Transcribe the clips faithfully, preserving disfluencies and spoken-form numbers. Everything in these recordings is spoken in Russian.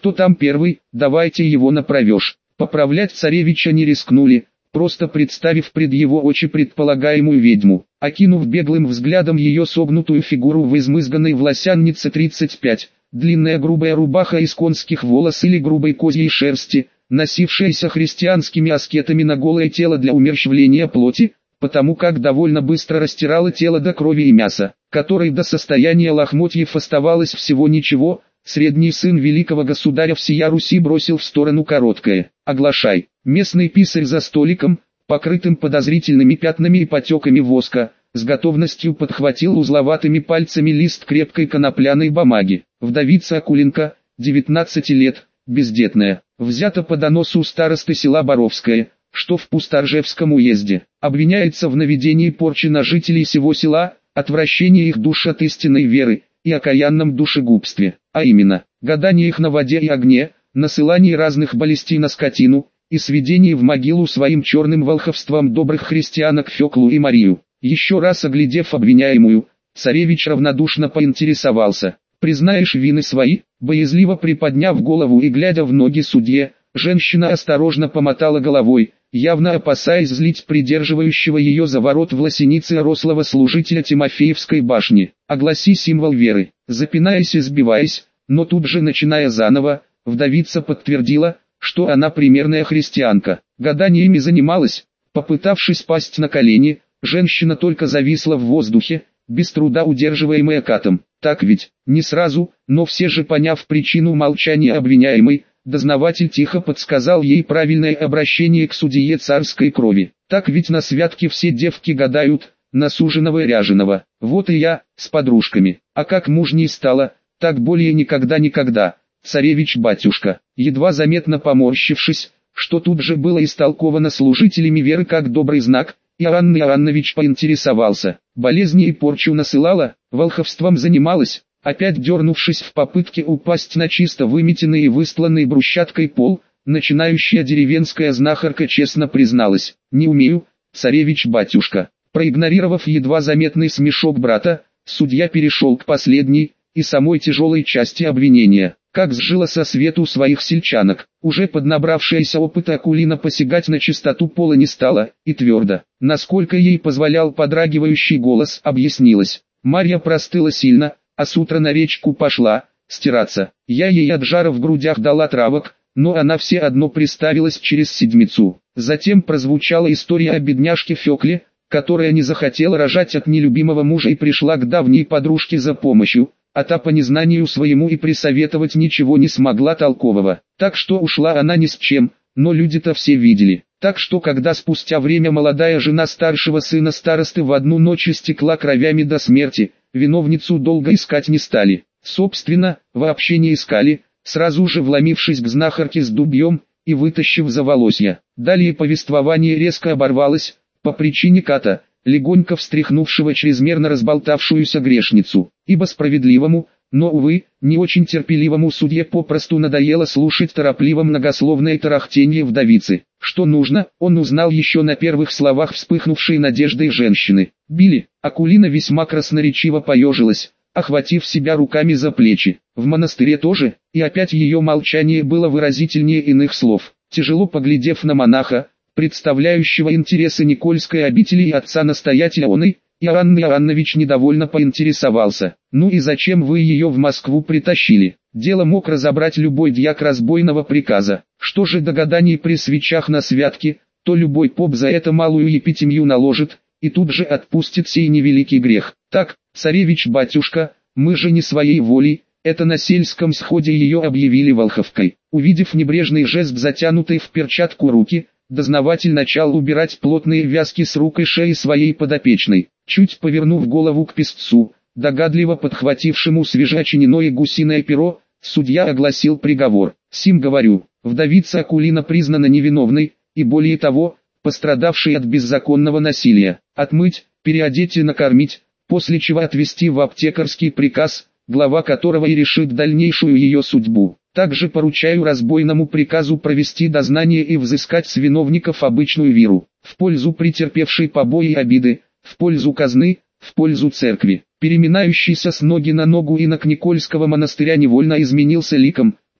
кто там первый, давайте его направешь. Поправлять царевича не рискнули, просто представив пред его очи предполагаемую ведьму, окинув беглым взглядом ее согнутую фигуру в измызганной власяннице тридцать пять, длинная грубая рубаха из конских волос или грубой козьей шерсти, носившаяся христианскими аскетами на голое тело для умерщвления плоти, потому как довольно быстро растирала тело до крови и мяса, которой до состояния лохмотьев оставалось всего ничего. Средний сын великого государя всея Руси бросил в сторону короткое: «Оглашай». Местный писарь за столиком, покрытым подозрительными пятнами и потеками воска, с готовностью подхватил узловатыми пальцами лист крепкой конопляной бумаги. Вдовица Акуленко, девятнадцати лет, бездетная, взята по доносу старосты села Боровское, что в Пусторжевском уезде, обвиняется в наведении порчи на жителей сего села, отвращении их душ от истинной веры и окаянном душегубстве, а именно, гадании их на воде и огне, насылании разных болестей на скотину, и сведении в могилу своим черным волховством добрых христианок Феклу и Марию. Еще раз оглядев обвиняемую, царевич равнодушно поинтересовался: «Признаешь вины свои?» Боязливо приподняв голову и глядя в ноги судье, женщина осторожно помотала головой, явно опасаясь злить придерживающего ее за ворот в лосенице рослого служителя Тимофеевской башни. «Огласи символ веры». Запинаясь и сбиваясь, но тут же начиная заново, вдовица подтвердила, что она примерная христианка. Гаданиями занималась. Попытавшись пасть на колени, женщина только зависла в воздухе, без труда удерживаемая катом. Так ведь, не сразу, но все же поняв причину молчания обвиняемой, дознаватель тихо подсказал ей правильное обращение к судье царской крови. Так ведь на святке все девки гадают, на суженого и ряженого. Вот и я, с подружками. А как мужней стало, так более никогда-никогда. Царевич-батюшка, едва заметно поморщившись, что тут же было истолковано служителями веры как добрый знак, Иоанн Иоаннович поинтересовался: болезни и порчу насылала, волховством занималась? Опять дернувшись в попытке упасть на чисто выметенный и выстланный брусчаткой пол, начинающая деревенская знахарка честно призналась: не умею, царевич-батюшка. Проигнорировав едва заметный смешок брата, судья перешел к последней и самой тяжелой части обвинения. Как сжила со свету своих сельчанок, уже поднабравшаяся опыта Акулина посягать на чистоту пола не стала, и твердо, насколько ей позволял подрагивающий голос, объяснилась: Марья простыла сильно, а с утра на речку пошла стираться. Я ей от жара в грудях дала травок, но она все одно приставилась через седмицу. Затем прозвучала история о бедняжке Фекле, которая не захотела рожать от нелюбимого мужа и пришла к давней подружке за помощью, а та по незнанию своему и присоветовать ничего не смогла толкового. Так что ушла она ни с чем, но люди-то все видели. Так что когда спустя время молодая жена старшего сына старосты в одну ночь истекла кровями до смерти, виновницу долго искать не стали. Собственно, вообще не искали, сразу же вломившись к знахарке с дубьем и вытащив за волосья. Далее повествование резко оборвалось, по причине ката, легонько встряхнувшего чрезмерно разболтавшуюся грешницу, ибо справедливому, но, увы, не очень терпеливому судье попросту надоело слушать торопливо многословное тарахтенье вдовицы. Что нужно, он узнал еще на первых словах вспыхнувшей надеждой женщины. Били. Акулина весьма красноречиво поежилась, охватив себя руками за плечи. В монастыре тоже, и опять ее молчание было выразительнее иных слов. Тяжело поглядев на монаха, представляющего интересы Никольской обители и отца-настоятеля оной, Иоанн Иоаннович недовольно поинтересовался: «Ну и зачем вы ее в Москву притащили? Дело мог разобрать любой дьяк разбойного приказа. Что же до гаданий при свечах на святке, то любой поп за это малую епитемью наложит, и тут же отпустит сей невеликий грех. Так, царевич-батюшка, мы же не своей волей, это на сельском сходе ее объявили волховкой». Увидев небрежный жест затянутой в перчатку руки, дознаватель начал убирать плотные вязки с рук и шеи своей подопечной. Чуть повернув голову к писцу, догадливо подхватившему свежеочиненное гусиное перо, судья огласил приговор. «Сим говорю, вдовица Акулина признана невиновной, и более того, пострадавшей от беззаконного насилия. Отмыть, переодеть и накормить, после чего отвезти в аптекарский приказ, глава которого и решит дальнейшую ее судьбу. Также поручаю разбойному приказу провести дознание и взыскать с виновников обычную виру, в пользу претерпевшей побои и обиды, в пользу казны, в пользу церкви». Переминающийся с ноги на ногу инок Никольского монастыря невольно изменился ликом,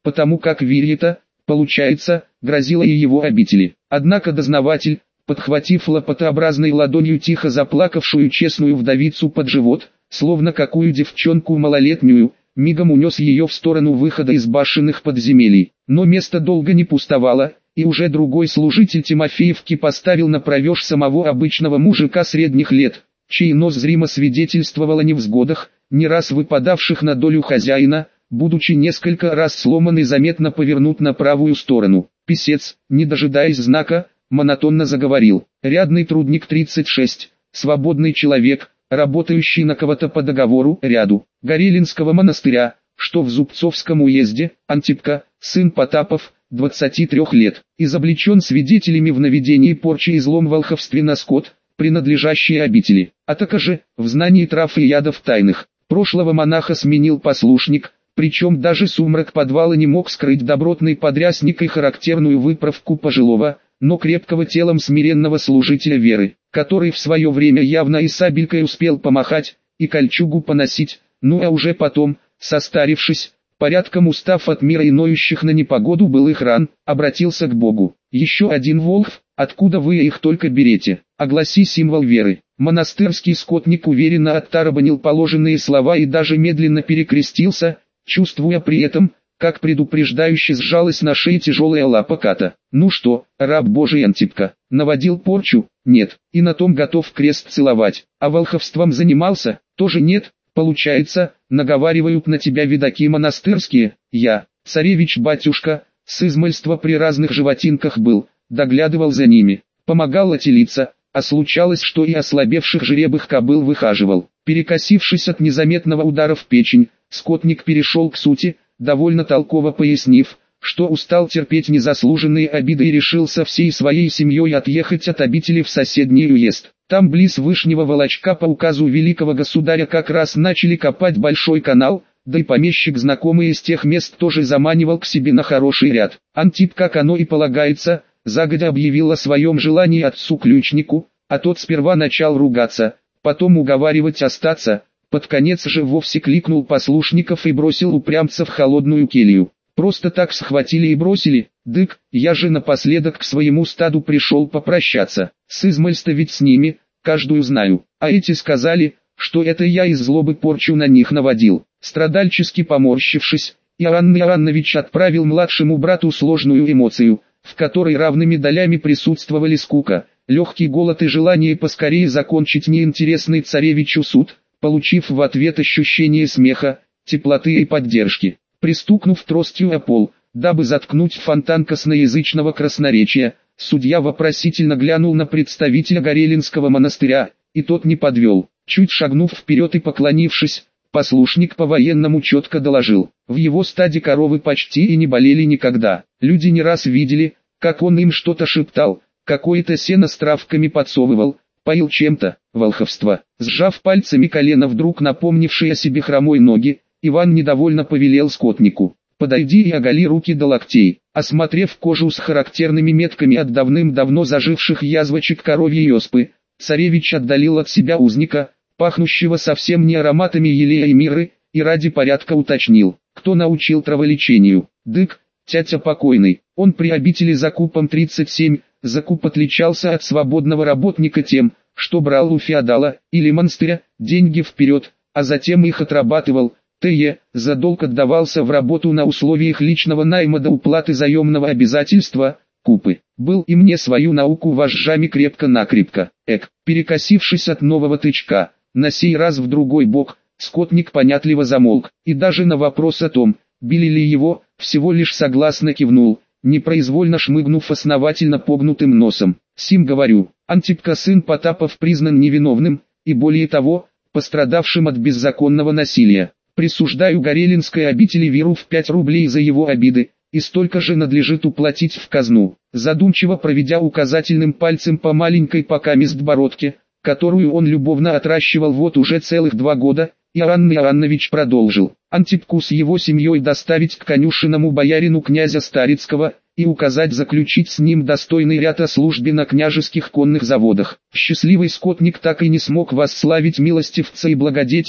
потому как Вильета, получается, грозила и его обители. Однако дознаватель, подхватив лопатообразной ладонью тихо заплакавшую честную вдовицу под живот, словно какую девчонку малолетнюю, мигом унес ее в сторону выхода из башенных подземелий. Но место долго не пустовало, и уже другой служитель Тимофеевки поставил на провеж самого обычного мужика средних лет, чей нос зримо свидетельствовал о невзгодах, не раз выпадавших на долю хозяина, будучи несколько раз сломан и заметно повернут на правую сторону. Писец, не дожидаясь знака, монотонно заговорил. Рядный трудник тридцать шесть, свободный человек, работающий на кого-то по договору ряду Горелинского монастыря, что в Зубцовском уезде, Антипка, сын Потапов, двадцати трёх лет, изобличен свидетелями в наведении порчи и злом волховстве на скот, принадлежащие обители, а также в знании трав и ядов тайных. Прошлого монаха сменил послушник, причем даже сумрак подвала не мог скрыть добротный подрясник и характерную выправку пожилого, но крепкого телом смиренного служителя веры, который в свое время явно и сабелькой успел помахать, и кольчугу поносить, ну а уже потом, состарившись, порядком устав от мира и ноющих на непогоду былых ран, обратился к Богу. Еще один волхв, откуда вы их только берете, огласи символ веры. Монастырский скотник уверенно оттарабанил положенные слова и даже медленно перекрестился, чувствуя при этом, как предупреждающе сжалась на шее тяжелая лапа ката. Ну что, раб Божий Антипка, наводил порчу? Нет. И на том готов крест целовать. А волховством занимался? Тоже нет. Получается, наговаривают на тебя видаки монастырские. Я, царевич-батюшка, с измальства при разных животинках был, доглядывал за ними, помогал отелиться, а случалось, что и ослабевших жеребых кобыл выхаживал. Перекосившись от незаметного удара в печень, скотник перешел к сути, довольно толково пояснив, что устал терпеть незаслуженные обиды и решился всей своей семьей отъехать от обители в соседний уезд. Там близ Вышнего Волочка по указу великого государя как раз начали копать большой канал, да и помещик, знакомый из тех мест, тоже заманивал к себе на хороший ряд. Антип, как оно и полагается, загодя объявил о своем желании отцу-ключнику, а тот сперва начал ругаться, потом уговаривать остаться, под конец же вовсе кликнул послушников и бросил упрямца в холодную келью. Просто так схватили и бросили, дык, я же напоследок к своему стаду пришел попрощаться, с измальства ведь с ними, каждую знаю, а эти сказали, что это я из злобы порчу на них наводил. Страдальчески поморщившись, Иоанн Иоаннович отправил младшему брату сложную эмоцию, в которой равными долями присутствовали скука, легкий голод и желание поскорее закончить неинтересный царевичу суд, получив в ответ ощущение смеха, теплоты и поддержки. Пристукнув тростью о пол, дабы заткнуть фонтан косноязычного красноречия, судья вопросительно глянул на представителя Горелинского монастыря, и тот не подвел. Чуть шагнув вперед и поклонившись, послушник по-военному четко доложил: в его стаде коровы почти и не болели никогда. Люди не раз видели, как он им что-то шептал, какое-то сено с травками подсовывал, поил чем-то. Волховство. Сжав пальцами колено вдруг напомнившие о себе хромой ноги, Иван недовольно повелел скотнику: подойди и оголи руки до локтей. Осмотрев кожу с характерными метками от давным-давно заживших язвочек коровьей оспы, царевич отдалил от себя узника, пахнущего совсем не ароматами елея и мирры, и ради порядка уточнил: кто научил траволечению? Дык, тятя покойный. Он при обители Закупом тридцать семь, Закуп отличался от свободного работника тем, что брал у феодала или монастыря деньги вперед, а затем их отрабатывал. Т.е. за долг отдавался в работу на условиях личного найма до уплаты заемного обязательства, купы. Был и мне свою науку вожжами крепко-накрепко. Эк, перекосившись от нового тычка, на сей раз в другой бок, скотник понятливо замолк, и даже на вопрос о том, били ли его, всего лишь согласно кивнул, непроизвольно шмыгнув основательно погнутым носом. Сим говорю, Антипка сын Потапов признан невиновным, и более того, пострадавшим от беззаконного насилия. Присуждаю Горелинской обители веру в пять рублей за его обиды, и столько же надлежит уплатить в казну. Задумчиво проведя указательным пальцем по маленькой покамест бородке, которую он любовно отращивал вот уже целых два года, Иоанн Иоаннович продолжил: Антипку с его семьей доставить к конюшинному боярину князя Старицкого, и указать заключить с ним достойный ряд о службе на княжеских конных заводах. Счастливый скотник так и не смог восславить милостивца и благодетеля,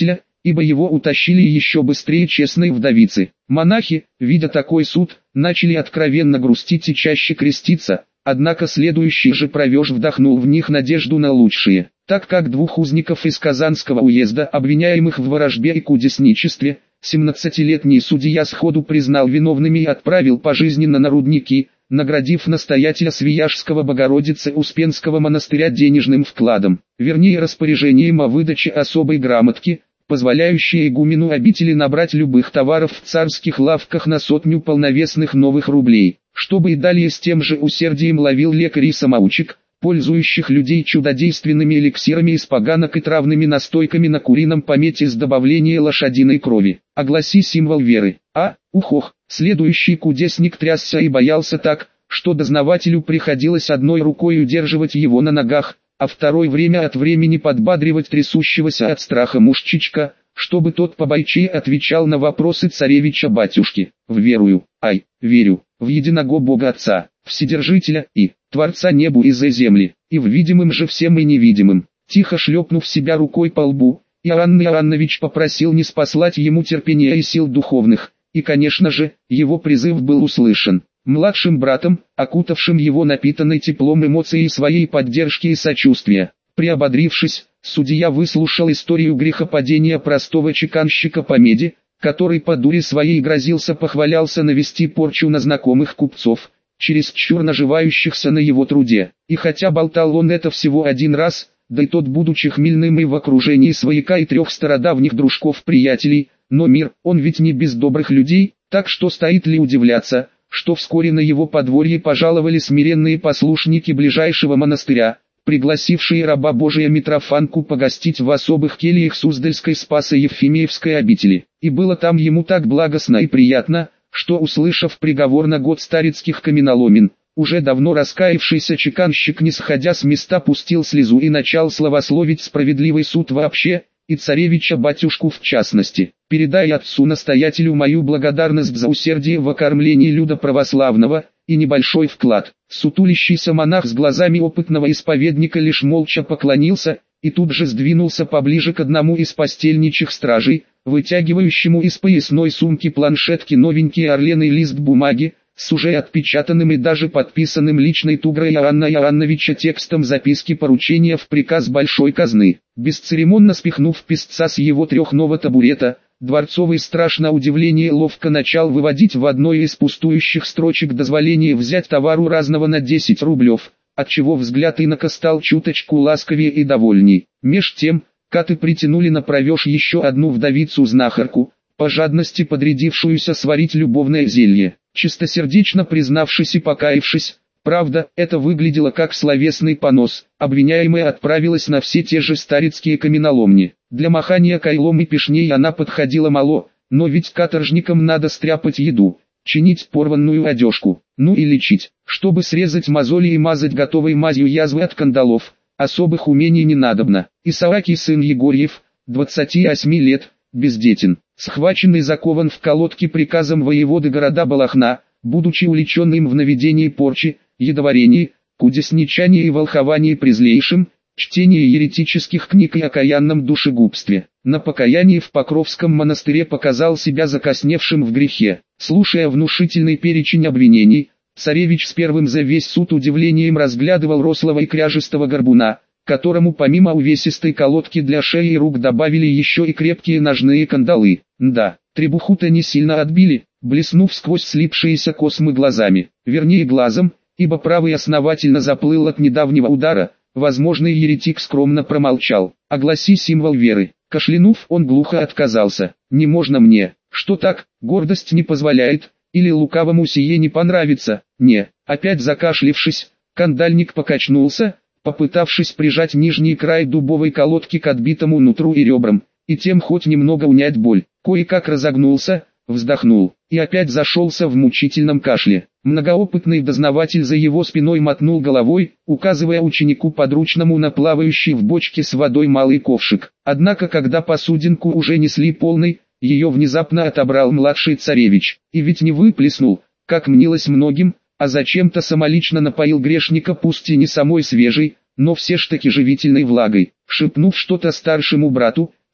ибо его утащили еще быстрее честные вдовицы. Монахи, видя такой суд, начали откровенно грустить и чаще креститься, однако следующий же провеж вдохнул в них надежду на лучшее, так как двух узников из Казанского уезда, обвиняемых в ворожбе и кудесничестве, семнадцатилетний судья сходу признал виновными и отправил пожизненно на рудники, наградив настоятеля Свияжского Богородицы Успенского монастыря денежным вкладом, вернее распоряжением о выдаче особой грамотки, позволяющей игумену обители набрать любых товаров в царских лавках на сотню полновесных новых рублей, чтобы и далее с тем же усердием ловил лекарей-самоучек, пользующих людей чудодейственными эликсирами из поганок и травными настойками на курином помете с добавлением лошадиной крови. Огласи символ веры. А, ухох, следующий кудесник трясся и боялся так, что дознавателю приходилось одной рукой удерживать его на ногах, а второй время от времени подбадривать трясущегося от страха мужчичка, чтобы тот побойчее отвечал на вопросы царевича-батюшки. В верую, ай, верю, в единого Бога Отца, Вседержителя и Творца небу и за земли, и в видимым же всем и невидимым. Тихо шлепнув себя рукой по лбу, Иоанн Иоаннович попросил не спаслать ему терпения и сил духовных, и конечно же, его призыв был услышан. Младшим братом, окутавшим его напитанной теплом эмоций своей поддержки и сочувствия, приободрившись, судья выслушал историю грехопадения простого чеканщика по меди, который по дуре своей грозился похвалялся навести порчу на знакомых купцов, чересчур наживающихся на его труде. И хотя болтал он это всего один раз, да и тот будучи хмельным и в окружении свояка и трех стародавних дружков-приятелей, но мир, он ведь не без добрых людей, так что стоит ли удивляться, что вскоре на его подворье пожаловали смиренные послушники ближайшего монастыря, пригласившие раба Божия Митрофанку погостить в особых кельях Суздальской Спасо-Евфимиевской обители. И было там ему так благостно и приятно, что, услышав приговор на год старецких каменоломен, уже давно раскаявшийся чеканщик, не сходя с места, пустил слезу и начал славословить справедливый суд вообще, и царевича-батюшку в частности. «Передай отцу-настоятелю мою благодарность за усердие в окормлении люда православного, и небольшой вклад». Сутулящийся монах с глазами опытного исповедника лишь молча поклонился, и тут же сдвинулся поближе к одному из постельничих стражей, вытягивающему из поясной сумки планшетки новенький орленый лист бумаги, с уже отпечатанным и даже подписанным личной тугрой Иоанна Иоанновича текстом записки поручения в приказ большой казны. Бесцеремонно спихнув писца с его трехного табурета, дворцовый страж на удивление ловко начал выводить в одной из пустующих строчек дозволение взять товару разного на десять рублев, отчего взгляд инока стал чуточку ласковее и довольней. Меж тем, каты притянули на провеж еще одну вдовицу-знахарку, по жадности подрядившуюся сварить любовное зелье. Чистосердечно признавшись и покаявшись, правда, это выглядело как словесный понос, обвиняемая отправилась на все те же старецкие каменоломни. Для махания кайлом и пешней она подходила мало, но ведь каторжникам надо стряпать еду, чинить порванную одежку, ну и лечить. Чтобы срезать мозоли и мазать готовой мазью язвы от кандалов, особых умений не надобно. Исаакий сын Егорьев, двадцати восьми лет, бездетен, схваченный закован в колодки приказом воеводы города Балахна, будучи уличенным в наведении порчи, едоварении, кудесничании и волховании презлейшим, чтении еретических книг и окаянном душегубстве. На покаянии в Покровском монастыре показал себя закосневшим в грехе. Слушая внушительный перечень обвинений, царевич с первым за весь суд удивлением разглядывал рослого и кряжестого горбуна, которому помимо увесистой колодки для шеи и рук добавили еще и крепкие ножные кандалы. Да, требуху-то не сильно отбили, блеснув сквозь слипшиеся космы глазами, вернее глазом, ибо правый основательно заплыл от недавнего удара. Возможный еретик скромно промолчал. «Огласи символ веры». Кашлянув, он глухо отказался. «Не можно мне». «Что так, гордость не позволяет, или лукавому сие не понравится?» «Не». Опять закашлившись, кандальник покачнулся, попытавшись прижать нижний край дубовой колодки к отбитому нутру и ребрам, и тем хоть немного унять боль. Кое-как разогнулся, вздохнул, и опять зашелся в мучительном кашле. Многоопытный дознаватель за его спиной мотнул головой, указывая ученику подручному на плавающий в бочке с водой малый ковшик. Однако когда посудинку уже несли полной, ее внезапно отобрал младший царевич, и ведь не выплеснул, как мнилось многим, а зачем-то самолично напоил грешника пусть и не самой свежей, но все ж таки живительной влагой. Шепнув что-то старшему брату,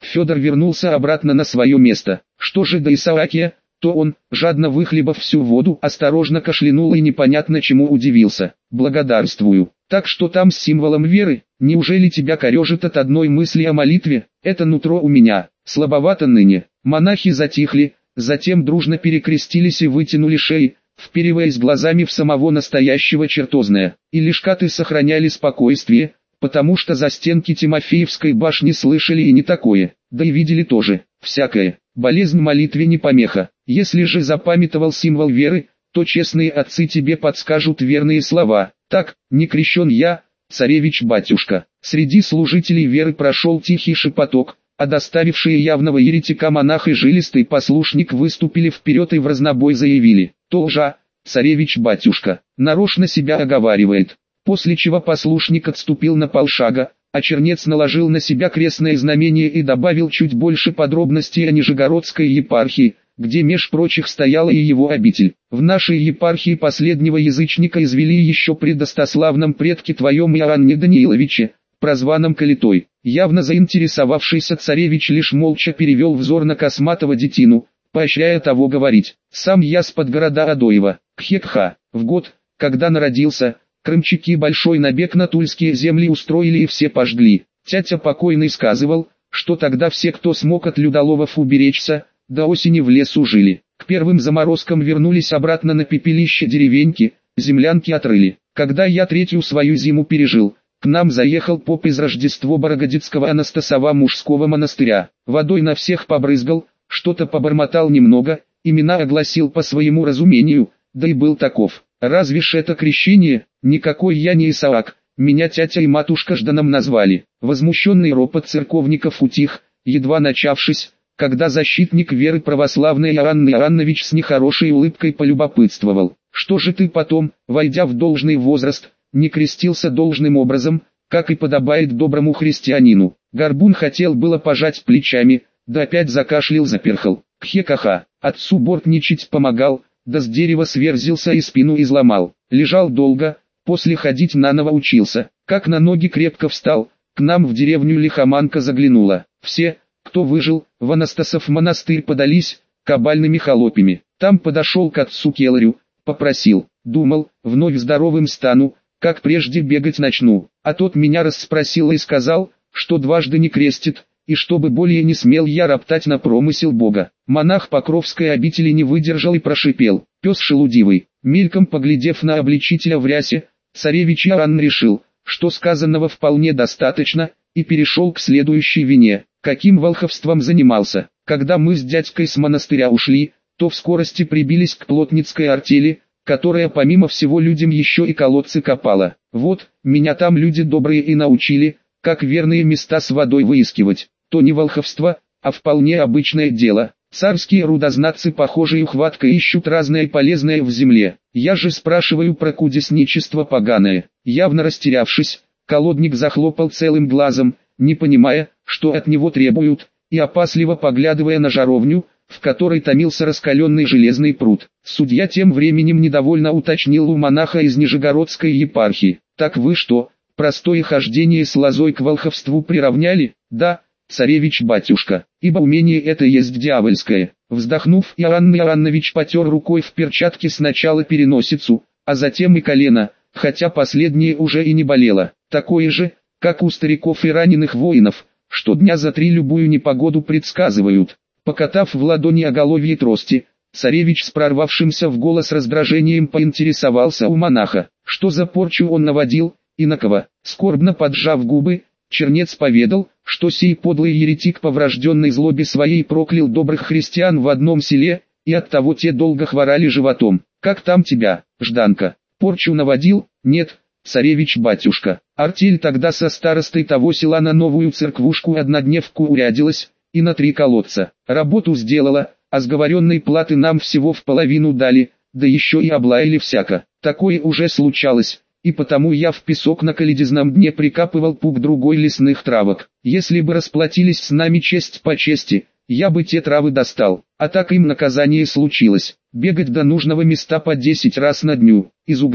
Федор вернулся обратно на свое место. Что же до Исаакия, то он, жадно выхлебав всю воду, осторожно кашлянул и непонятно чему удивился. «Благодарствую. Так что там с символом веры? Неужели тебя корежит от одной мысли о молитве? Это нутро у меня, слабовато ныне». Монахи затихли, затем дружно перекрестились и вытянули шеи, впериваясь глазами в самого настоящего чертозная. И лишь каты сохраняли спокойствие, потому что за стенки Тимофеевской башни слышали и не такое, да и видели тоже, всякое. Болезнь молитве не помеха. Если же запамятовал символ веры, то честные отцы тебе подскажут верные слова. Так, не крещен я, царевич-батюшка. Среди служителей веры прошел тихий шепоток, а доставившие явного еретика монах и жилистый послушник выступили вперед и в разнобой заявили: «То лжа, царевич-батюшка, нарочно себя оговаривает». После чего послушник отступил на полшага, а чернец наложил на себя крестное знамение и добавил чуть больше подробностей о Нижегородской епархии, где меж прочих стояла и его обитель. «В нашей епархии последнего язычника извели еще при достославном предке твоем Иоанне Данииловиче, прозванном Калитой». Явно заинтересовавшийся царевич лишь молча перевел взор на косматого детину, поощряя того говорить: «Сам я с подгорода Адоева, Кхекха, в год, когда народился, крымчаки большой набег на тульские земли устроили и все пожгли. Тятя покойный сказывал, что тогда все, кто смог от людоловов уберечься, до осени в лесу жили. К первым заморозкам вернулись обратно на пепелище деревеньки, землянки отрыли. Когда я третью свою зиму пережил, к нам заехал поп из Рождество-Богородицкого Анастасова мужского монастыря. Водой на всех побрызгал, что-то побормотал немного, имена огласил по своему разумению, да и был таков. Разве ж это крещение? Никакой я не Исаак, меня тятя и матушка Жданом назвали». Возмущенный ропот церковников утих, едва начавшись, когда защитник веры православной Иоанн Иоаннович с нехорошей улыбкой полюбопытствовал: «Что же ты потом, войдя в должный возраст, не крестился должным образом, как и подобает доброму христианину?» Горбун хотел было пожать плечами, да опять закашлял, заперхал. Кхе-каха, отцу бортничать помогал, да с дерева сверзился и спину изломал. Лежал долго, после ходить наново учился. Как на ноги крепко встал, к нам в деревню лихоманка заглянула. Все, кто выжил, в Анастасов монастырь подались, кабальными холопями. Там подошел к отцу Келарю, попросил. Думал, вновь здоровым стану, как прежде бегать начну. А тот меня расспросил и сказал, что дважды не крестит, и чтобы более не смел я роптать на промысел Бога. Монах Покровской обители не выдержал и прошипел: «Пес шелудивый». Мельком поглядев на обличителя в рясе, царевич Иоанн решил, что сказанного вполне достаточно, и перешел к следующей вине. Каким волховством занимался? Когда мы с дядькой с монастыря ушли, то в скорости прибились к плотницкой артели, которая помимо всего людям еще и колодцы копала. Вот, меня там люди добрые и научили, как верные места с водой выискивать. То не волховство, а вполне обычное дело. Царские рудознатцы похожей ухваткой ищут разное полезное в земле. Я же спрашиваю про кудесничество поганое. Явно растерявшись, колодник захлопал целым глазом, не понимая, что от него требуют, и опасливо поглядывая на жаровню, в которой томился раскаленный железный пруд. Судья тем временем недовольно уточнил у монаха из Нижегородской епархии: «Так вы что, простое хождение с лозой к волховству приравняли?» «Да, царевич-батюшка, ибо умение это есть дьявольское». Вздохнув, Иоанн Иоаннович потер рукой в перчатке сначала переносицу, а затем и колено, хотя последнее уже и не болело. Такое же, как у стариков и раненых воинов, что дня за три любую непогоду предсказывают. Покатав в ладони оголовье трости, царевич с прорвавшимся в голос раздражением поинтересовался у монаха, что за порчу он наводил, и на кого. Скорбно поджав губы, чернец поведал, что сей подлый еретик по врожденной злобе своей проклял добрых христиан в одном селе, и оттого те долго хворали животом. «Как там тебя, Жданка? Порчу наводил?» «Нет, царевич-батюшка». Артель тогда со старостой того села на новую церквушку однодневку урядилась, и на три колодца. Работу сделала, а сговоренной платы нам всего в половину дали, да еще и облаяли всяко. Такое уже случалось, и потому я в песок на колодезном дне прикапывал пук другой лесных травок. Если бы расплатились с нами честь по чести, я бы те травы достал, а так им наказание случилось. Бегать до нужного места по десять раз на дню, из угла,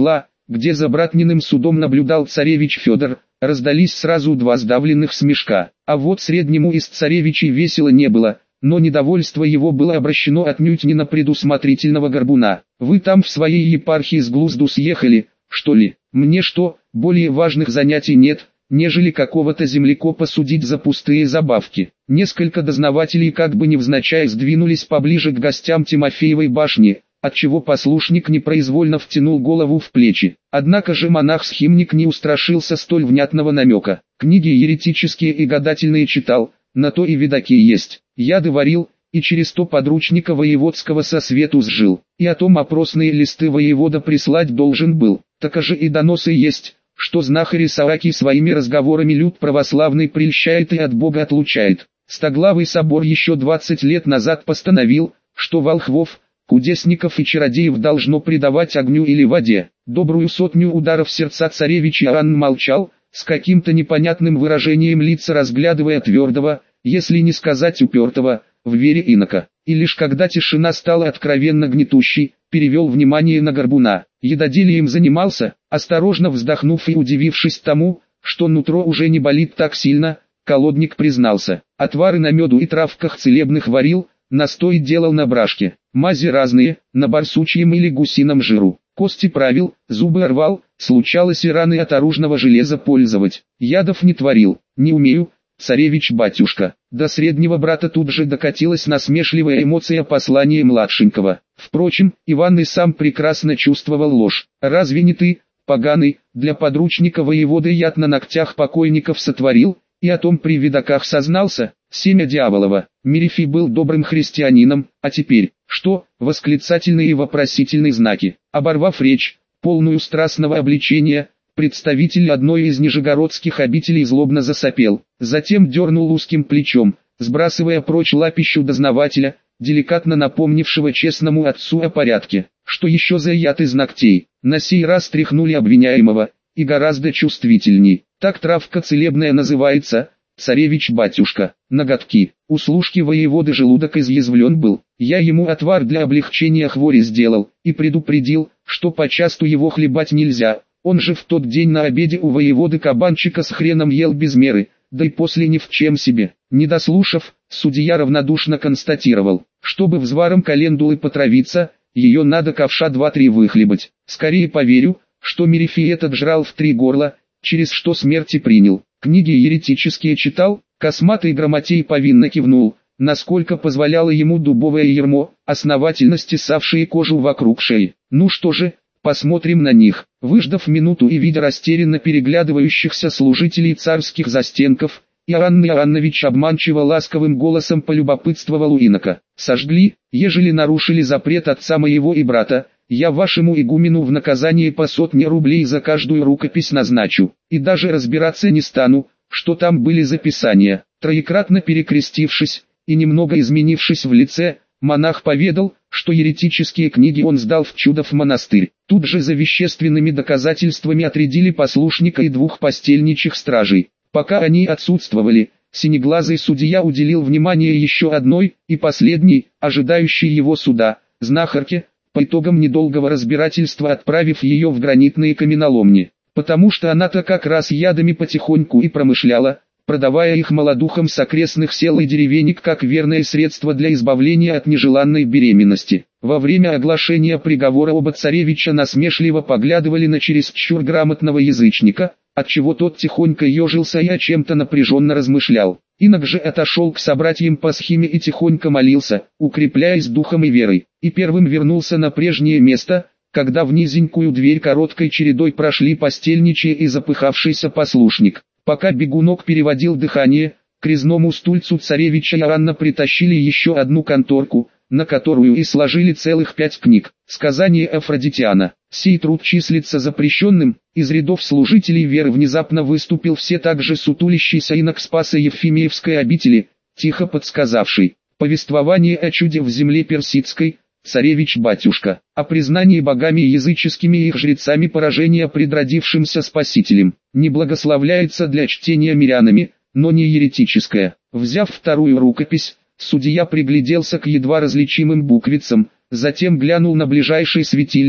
где за братниным судом наблюдал царевич Федор, раздались сразу два сдавленных смешка. А вот среднему из царевичей весело не было, но недовольство его было обращено отнюдь не на предусмотрительного горбуна. «Вы там в своей епархии с глузду съехали, что ли? Мне что, более важных занятий нет, нежели какого-то землекопа судить за пустые забавки?» Несколько дознавателей как бы невзначай сдвинулись поближе к гостям Тимофеевой башни, отчего послушник непроизвольно втянул голову в плечи. Однако же монах-схимник не устрашился столь внятного намека. Книги еретические и гадательные читал, на то и видаки есть. Яды варил, и через то подручника воеводского со свету сжил. И о том опросные листы воевода прислать должен был. Так же и доносы есть, что знахари Сааки своими разговорами люд православный прельщает и от Бога отлучает. Стоглавый собор еще двадцать лет назад постановил, что волхвов, кудесников и чародеев должно предавать огню или воде. Добрую сотню ударов сердца царевич Иоанн молчал, с каким-то непонятным выражением лица разглядывая твердого, если не сказать упертого, в вере инока. И лишь когда тишина стала откровенно гнетущей, перевел внимание на горбуна. Ядоделием занимался, осторожно вздохнув и удивившись тому, что нутро уже не болит так сильно, колодник признался. Отвары на меду и травках целебных варил, настой делал на брашке, мази разные, на барсучьем или гусином жиру. Кости правил, зубы рвал, случалось и раны от оружного железа пользовать. Ядов не творил, не умею, царевич-батюшка. До среднего брата тут же докатилась насмешливая эмоция послания младшенького. Впрочем, Иван и сам прекрасно чувствовал ложь. «Разве не ты, поганый, для подручника воеводы яд на ногтях покойников сотворил, и о том при видаках сознался?» Семя Дьяволова. Мерифий был добрым христианином, а теперь, что, восклицательные и вопросительные знаки. Оборвав речь, полную страстного обличения, представитель одной из нижегородских обителей злобно засопел, затем дернул узким плечом, сбрасывая прочь лапищу дознавателя, деликатно напомнившего честному отцу о порядке. Что еще за яд из ногтей? На сей раз тряхнули обвиняемого, и гораздо чувствительней. Так травка целебная называется, царевич-батюшка. Ноготки. У служки воеводы желудок изъязвлен был. Я ему отвар для облегчения хвори сделал, и предупредил, что почасту его хлебать нельзя. Он же в тот день на обеде у воеводы кабанчика с хреном ел без меры, да и после ни в чем себе. Не дослушав, судья равнодушно констатировал, чтобы взваром календулы потравиться, ее надо ковша два-три выхлебать. Скорее поверю, что Мерифий этот жрал в три горла, через что смерти принял. Книги еретические читал, косматый грамотей повинно кивнул, насколько позволяло ему дубовое ярмо, основательно стесавшее кожу вокруг шеи. Ну что же, посмотрим на них. Выждав минуту и видя растерянно переглядывающихся служителей царских застенков, Иоанн Иоаннович обманчиво ласковым голосом полюбопытствовал у инока. «Сожгли, ежели нарушили запрет отца моего и брата, я вашему игумену в наказание по сотне рублей за каждую рукопись назначу, и даже разбираться не стану, что там были за писания». Троекратно перекрестившись и немного изменившись в лице, монах поведал, что еретические книги он сдал в Чудов монастырь. Тут же за вещественными доказательствами отрядили послушника и двух постельничих стражей. Пока они отсутствовали, синеглазый судья уделил внимание еще одной, и последней, ожидающей его суда, знахарке, по итогам недолгого разбирательства отправив ее в гранитные каменоломни. Потому что она-то как раз ядами потихоньку и промышляла, продавая их молодухам с окрестных сел и деревенек как верное средство для избавления от нежеланной беременности. Во время оглашения приговора оба царевича насмешливо поглядывали на чересчур грамотного язычника, отчего тот тихонько ежился и о чем-то напряженно размышлял. Инок же отошел к собратьям по схиме и тихонько молился, укрепляясь духом и верой, и первым вернулся на прежнее место, когда в низенькую дверь короткой чередой прошли постельничий и запыхавшийся послушник. Пока бегунок переводил дыхание, к резному стульцу царевича Иоанна притащили еще одну конторку, на которую и сложили целых пять книг. Сказание Афродитиана. Сей труд числится запрещенным, из рядов служителей веры внезапно выступил все так же сутулящийся инок Спаса Евфимиевской обители, тихо подсказавший: повествование о чуде в земле персидской, царевич-батюшка, о признании богами языческими и их жрецами поражения предродившимся спасителем, не благословляется для чтения мирянами, но не еретическое. Взяв вторую рукопись, судья пригляделся к едва различимым буквицам, затем глянул на ближайший светильник,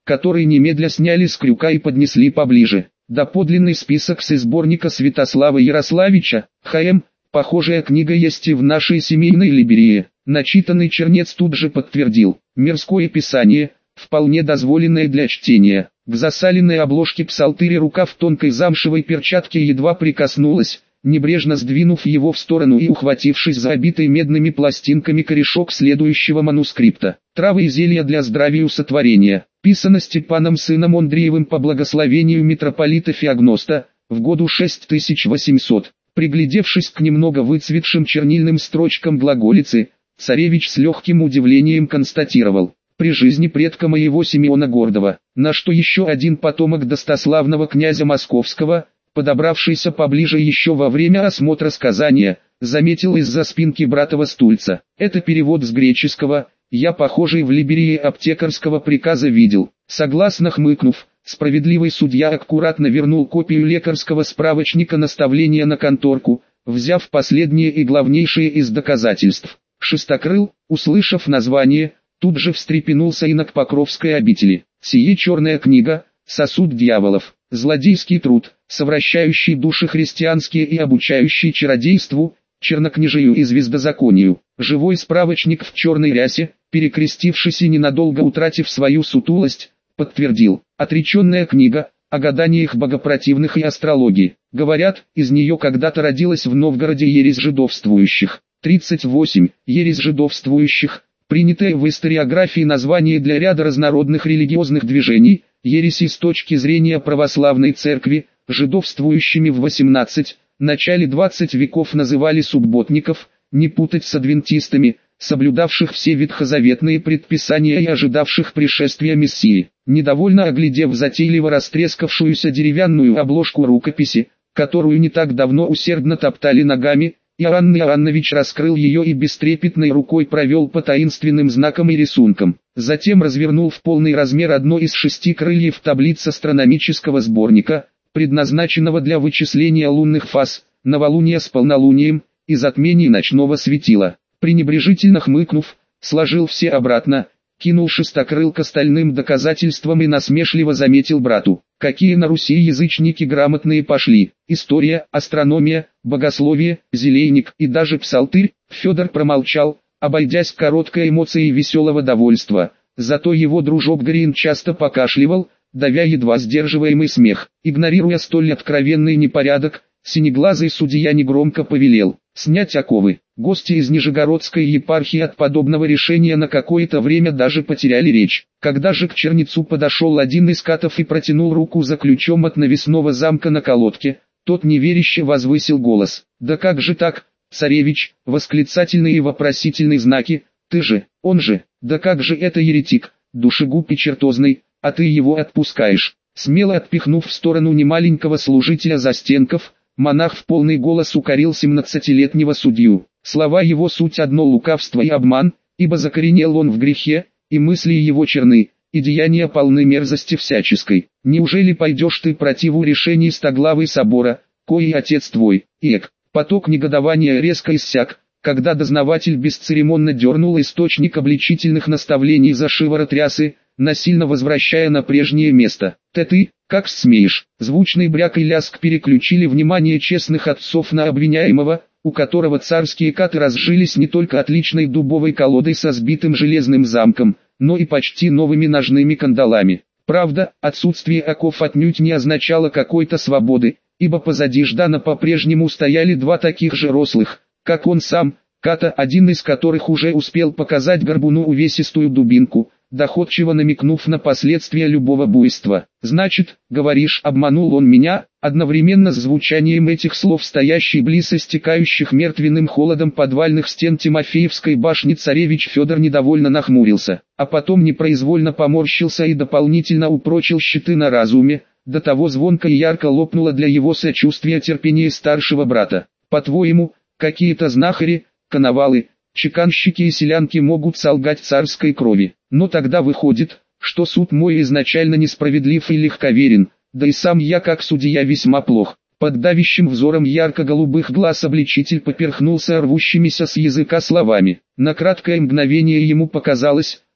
который немедля сняли с крюка и поднесли поближе. Доподлинный список с сборника Святослава Ярославича, Х.М., похожая книга есть и в нашей семейной либерии. Начитанный чернец тут же подтвердил: мирское писание, вполне дозволенное для чтения. К засаленной обложке псалтыря рука в тонкой замшевой перчатке едва прикоснулась, небрежно сдвинув его в сторону и ухватившись за обитый медными пластинками корешок следующего манускрипта. Травы и зелья для здравия сотворения. Писано Степаном сыном Андреевым по благословению митрополита Феогноста, в году шесть тысяч восемьсот. Приглядевшись к немного выцветшим чернильным строчкам глаголицы, царевич с легким удивлением констатировал: при жизни предка моего Симеона Гордого, на что еще один потомок достославного князя Московского, подобравшийся поближе еще во время осмотра сказания, заметил из-за спинки братова стульца: это перевод с греческого, я похожий в либерии аптекарского приказа видел. Согласно хмыкнув, справедливый судья аккуратно вернул копию лекарского справочника наставления на конторку, взяв последнее и главнейшее из доказательств. Шестокрыл, услышав название, тут же встрепенулся инок Покровской обители. Сие черная книга, сосуд дьяволов, злодейский труд, совращающий души христианские и обучающий чародейству, чернокнижию и звездозаконию. Живой справочник в черной рясе, перекрестившись и ненадолго утратив свою сутулость, подтвердил: отреченная книга, о гаданиях богопротивных и астрологии. Говорят, из нее когда-то родилась в Новгороде ересь жидовствующих. тридцать восемь. Ересь жидовствующих, принятое в историографии название для ряда разнородных религиозных движений, ереси с точки зрения православной церкви, жидовствующими в восемнадцатом, начале двадцатого веков называли субботников, не путать с адвентистами, соблюдавших все ветхозаветные предписания и ожидавших пришествия Мессии. Недовольно оглядев затейливо растрескавшуюся деревянную обложку рукописи, которую не так давно усердно топтали ногами, Иоанн Иоаннович раскрыл ее и бестрепетной рукой провел по таинственным знакам и рисункам. Затем развернул в полный размер одно из шести крыльев таблиц астрономического сборника, предназначенного для вычисления лунных фаз, новолуния с полнолунием и затмений ночного светила. Пренебрежительно хмыкнув, сложил все обратно, кинул шестокрыл к остальным доказательствам и насмешливо заметил брату: какие на Руси язычники грамотные пошли. История, астрономия, богословие, зелейник и даже псалтырь. Федор промолчал, обойдясь короткой эмоцией веселого довольства. Зато его дружок Грин часто покашливал, давя едва сдерживаемый смех. Игнорируя столь откровенный непорядок, синеглазый судья негромко повелел: снять оковы. Гости из Нижегородской епархии от подобного решения на какое-то время даже потеряли речь. Когда же к чернецу подошел один из катов и протянул руку за ключом от навесного замка на колодке, тот неверяще возвысил голос: да как же так, царевич? Восклицательные и вопросительные знаки: ты же, он же, да как же это еретик, душегуб и чертозный, а ты его отпускаешь? Смело отпихнув в сторону немаленького служителя застенков, монах в полный голос укорил семнадцатилетнего судью. Слова его суть одно лукавство и обман, ибо закоренел он в грехе, и мысли его черны, и деяния полны мерзости всяческой. Неужели пойдешь ты противу решений стоглавы собора, кои отец твой? Эк, поток негодования резко иссяк, когда дознаватель бесцеремонно дернул источник обличительных наставлений за шиворот рясы, насильно возвращая на прежнее место. Ты ты, как смеешь? Звучный бряк и лязг переключили внимание честных отцов на обвиняемого, у которого царские каты разжились не только отличной дубовой колодой со сбитым железным замком, но и почти новыми ножными кандалами. Правда, отсутствие оков отнюдь не означало какой-то свободы, ибо позади Ждана по-прежнему стояли два таких же рослых, как он сам, ката, один из которых уже успел показать горбуну увесистую дубинку, доходчиво намекнув на последствия любого буйства. «Значит, говоришь, обманул он меня?» Одновременно с звучанием этих слов стоящий близ истекающих мертвенным холодом подвальных стен Тимофеевской башни царевич Федор недовольно нахмурился, а потом непроизвольно поморщился и дополнительно упрочил щиты на разуме. До того звонко и ярко лопнуло для его сочувствия терпение старшего брата. «По-твоему, какие-то знахари, коновалы, чеканщики и селянки могут солгать царской крови? Но тогда выходит, что суд мой изначально несправедлив и легковерен, да и сам я как судья весьма плох». Под давящим взором ярко-голубых глаз обличитель поперхнулся рвущимися с языка словами. На краткое мгновение ему показалось,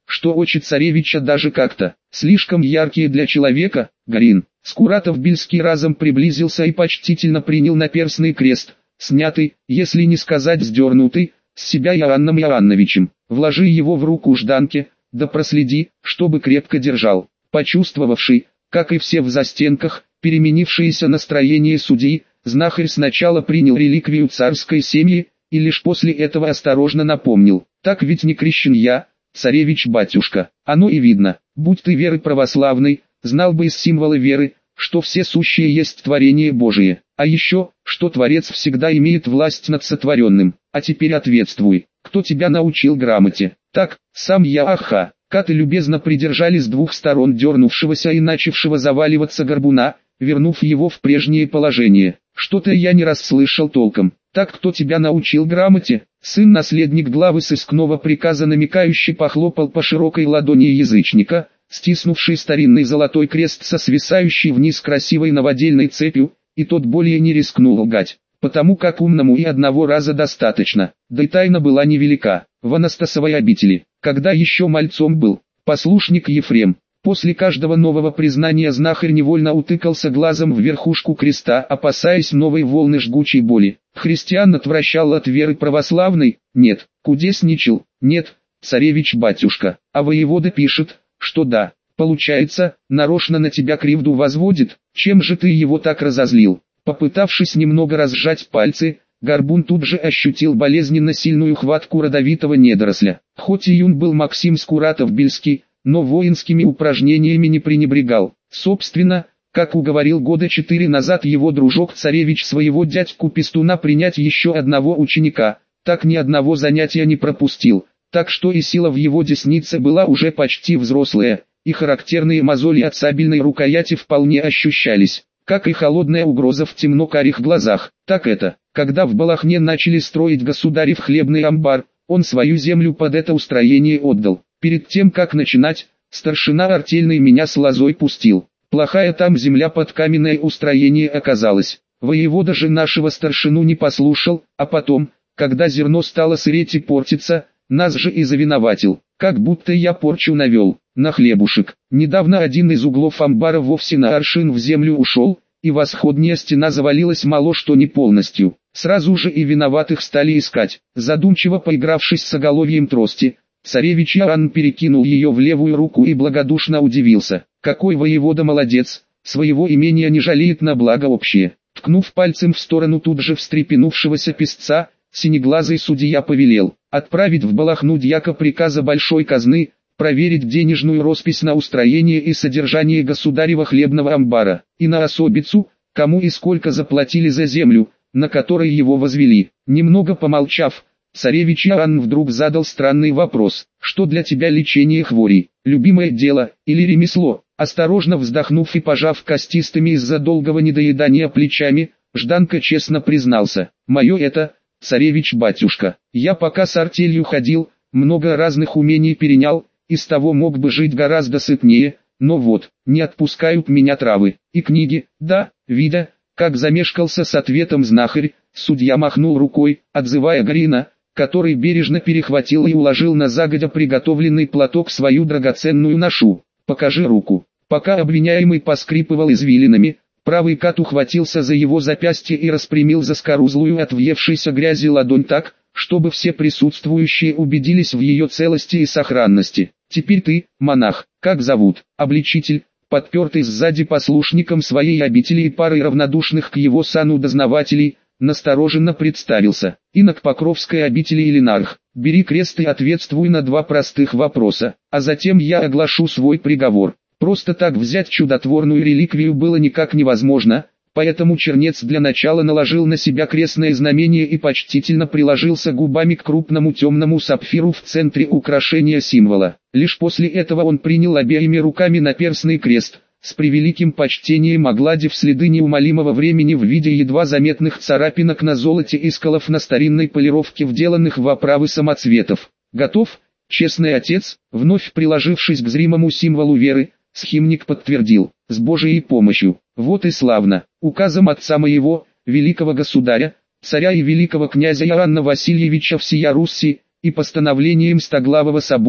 что очи царевича даже как-то слишком яркие для человека. Гарин, Скуратов-Бельский разом приблизился и почтительно принял наперстный крест, снятый, если не сказать сдернутый, с себя Иоанном Иоанновичем. Вложи его в руку Жданке, да проследи, чтобы крепко держал. Почувствовавший, как и все в застенках, переменившееся настроение судьи, знахарь сначала принял реликвию царской семьи, и лишь после этого осторожно напомнил: так ведь не крещен я, царевич-батюшка. Оно и видно, будь ты веры православной, знал бы из символа веры, что все сущее есть творение Божие, а еще, что Творец всегда имеет власть над сотворенным. А теперь ответствуй, кто тебя научил грамоте? Так, сам я. Аха. Каты любезно придержали с двух сторон дернувшегося и начавшего заваливаться горбуна, вернув его в прежнее положение. Что-то я не расслышал толком. Так кто тебя научил грамоте? Сын-наследник главы сыскного приказа намекающий похлопал по широкой ладони язычника, стиснувший старинный золотой крест со свисающей вниз красивой новодельной цепью, и тот более не рискнул лгать, потому как умному и одного раза достаточно, да и тайна была невелика. В Анастасовой обители, когда еще мальцом был, послушник Ефрем, после каждого нового признания знахарь невольно утыкался глазом в верхушку креста, опасаясь новой волны жгучей боли. Христиан отвращал от веры православной? Нет. Кудесничал? Нет, царевич-батюшка. А воевода пишет, что да. Получается, нарочно на тебя кривду возводит. Чем же ты его так разозлил? Попытавшись немного разжать пальцы, Горбун тут же ощутил болезненно сильную хватку родовитого недоросля. Хоть и юн был Максим Скуратов-Бельский, но воинскими упражнениями не пренебрегал. Собственно, как уговорил года четыре назад его дружок-царевич своего дядьку-пестуна принять еще одного ученика, так ни одного занятия не пропустил, так что и сила в его деснице была уже почти взрослая, и характерные мозоли от сабельной рукояти вполне ощущались, как и холодная угроза в темно-карих глазах. Так это, когда в Балахне начали строить государев хлебный амбар, он свою землю под это устроение отдал. Перед тем как начинать, старшина артельный меня с лозой пустил. Плохая там земля под каменное устроение оказалась. Воевода же нашего старшину не послушал, а потом, когда зерно стало сыреть и портиться, нас же и завиноватил, как будто я порчу навел на хлебушек. Недавно один из углов амбара вовсе на аршин в землю ушел, и восходняя стена завалилась мало что не полностью. Сразу же и виноватых стали искать. Задумчиво поигравшись с оголовьем трости, царевич Иоанн перекинул ее в левую руку и благодушно удивился. Какой воевода молодец, своего имения не жалеет на благо общее. Ткнув пальцем в сторону тут же встрепенувшегося песца, синеглазый судья повелел отправить в Балахну дьяка приказа большой казны, проверить денежную роспись на устроение и содержание государева хлебного амбара, и на особицу, кому и сколько заплатили за землю, на которой его возвели. Немного помолчав, царевич Иоанн вдруг задал странный вопрос: что для тебя лечение хворей, любимое дело или ремесло? Осторожно вздохнув и пожав костистыми из-за долгого недоедания плечами, Жданка честно признался: мое это, царевич-батюшка. Я пока с артелью ходил, много разных умений перенял, из того мог бы жить гораздо сытнее, но вот, не отпускают меня травы и книги. Да, видя, как замешкался с ответом знахарь, судья махнул рукой, отзывая Гарина, который бережно перехватил и уложил на загодя приготовленный платок свою драгоценную ношу. «Покажи руку». Пока обвиняемый поскрипывал извилинами, правый кат ухватился за его запястье и распрямил заскорузлую от въевшейся грязи ладонь так, чтобы все присутствующие убедились в ее целости и сохранности. «Теперь ты, монах, как зовут?» Обличитель, подпертый сзади послушником своей обители и парой равнодушных к его сану дознавателей, настороженно представился: инок Покровской обители Иллинарх. Бери крест и ответствуй на два простых вопроса, а затем я оглашу свой приговор. Просто так взять чудотворную реликвию было никак невозможно, поэтому чернец для начала наложил на себя крестное знамение и почтительно приложился губами к крупному темному сапфиру в центре украшения символа. Лишь после этого он принял обеими руками наперстный крест, с превеликим почтением огладив следы неумолимого времени в виде едва заметных царапинок на золоте и сколов на старинной полировке, вделанных в оправы самоцветов. «Готов, честный отец?» Вновь приложившись к зримому символу веры, схимник подтвердил: «С Божией помощью». «Вот и славно. Указом отца моего, великого государя, царя и великого князя Иоанна Васильевича всея Руси, и постановлением Стоглавого собора,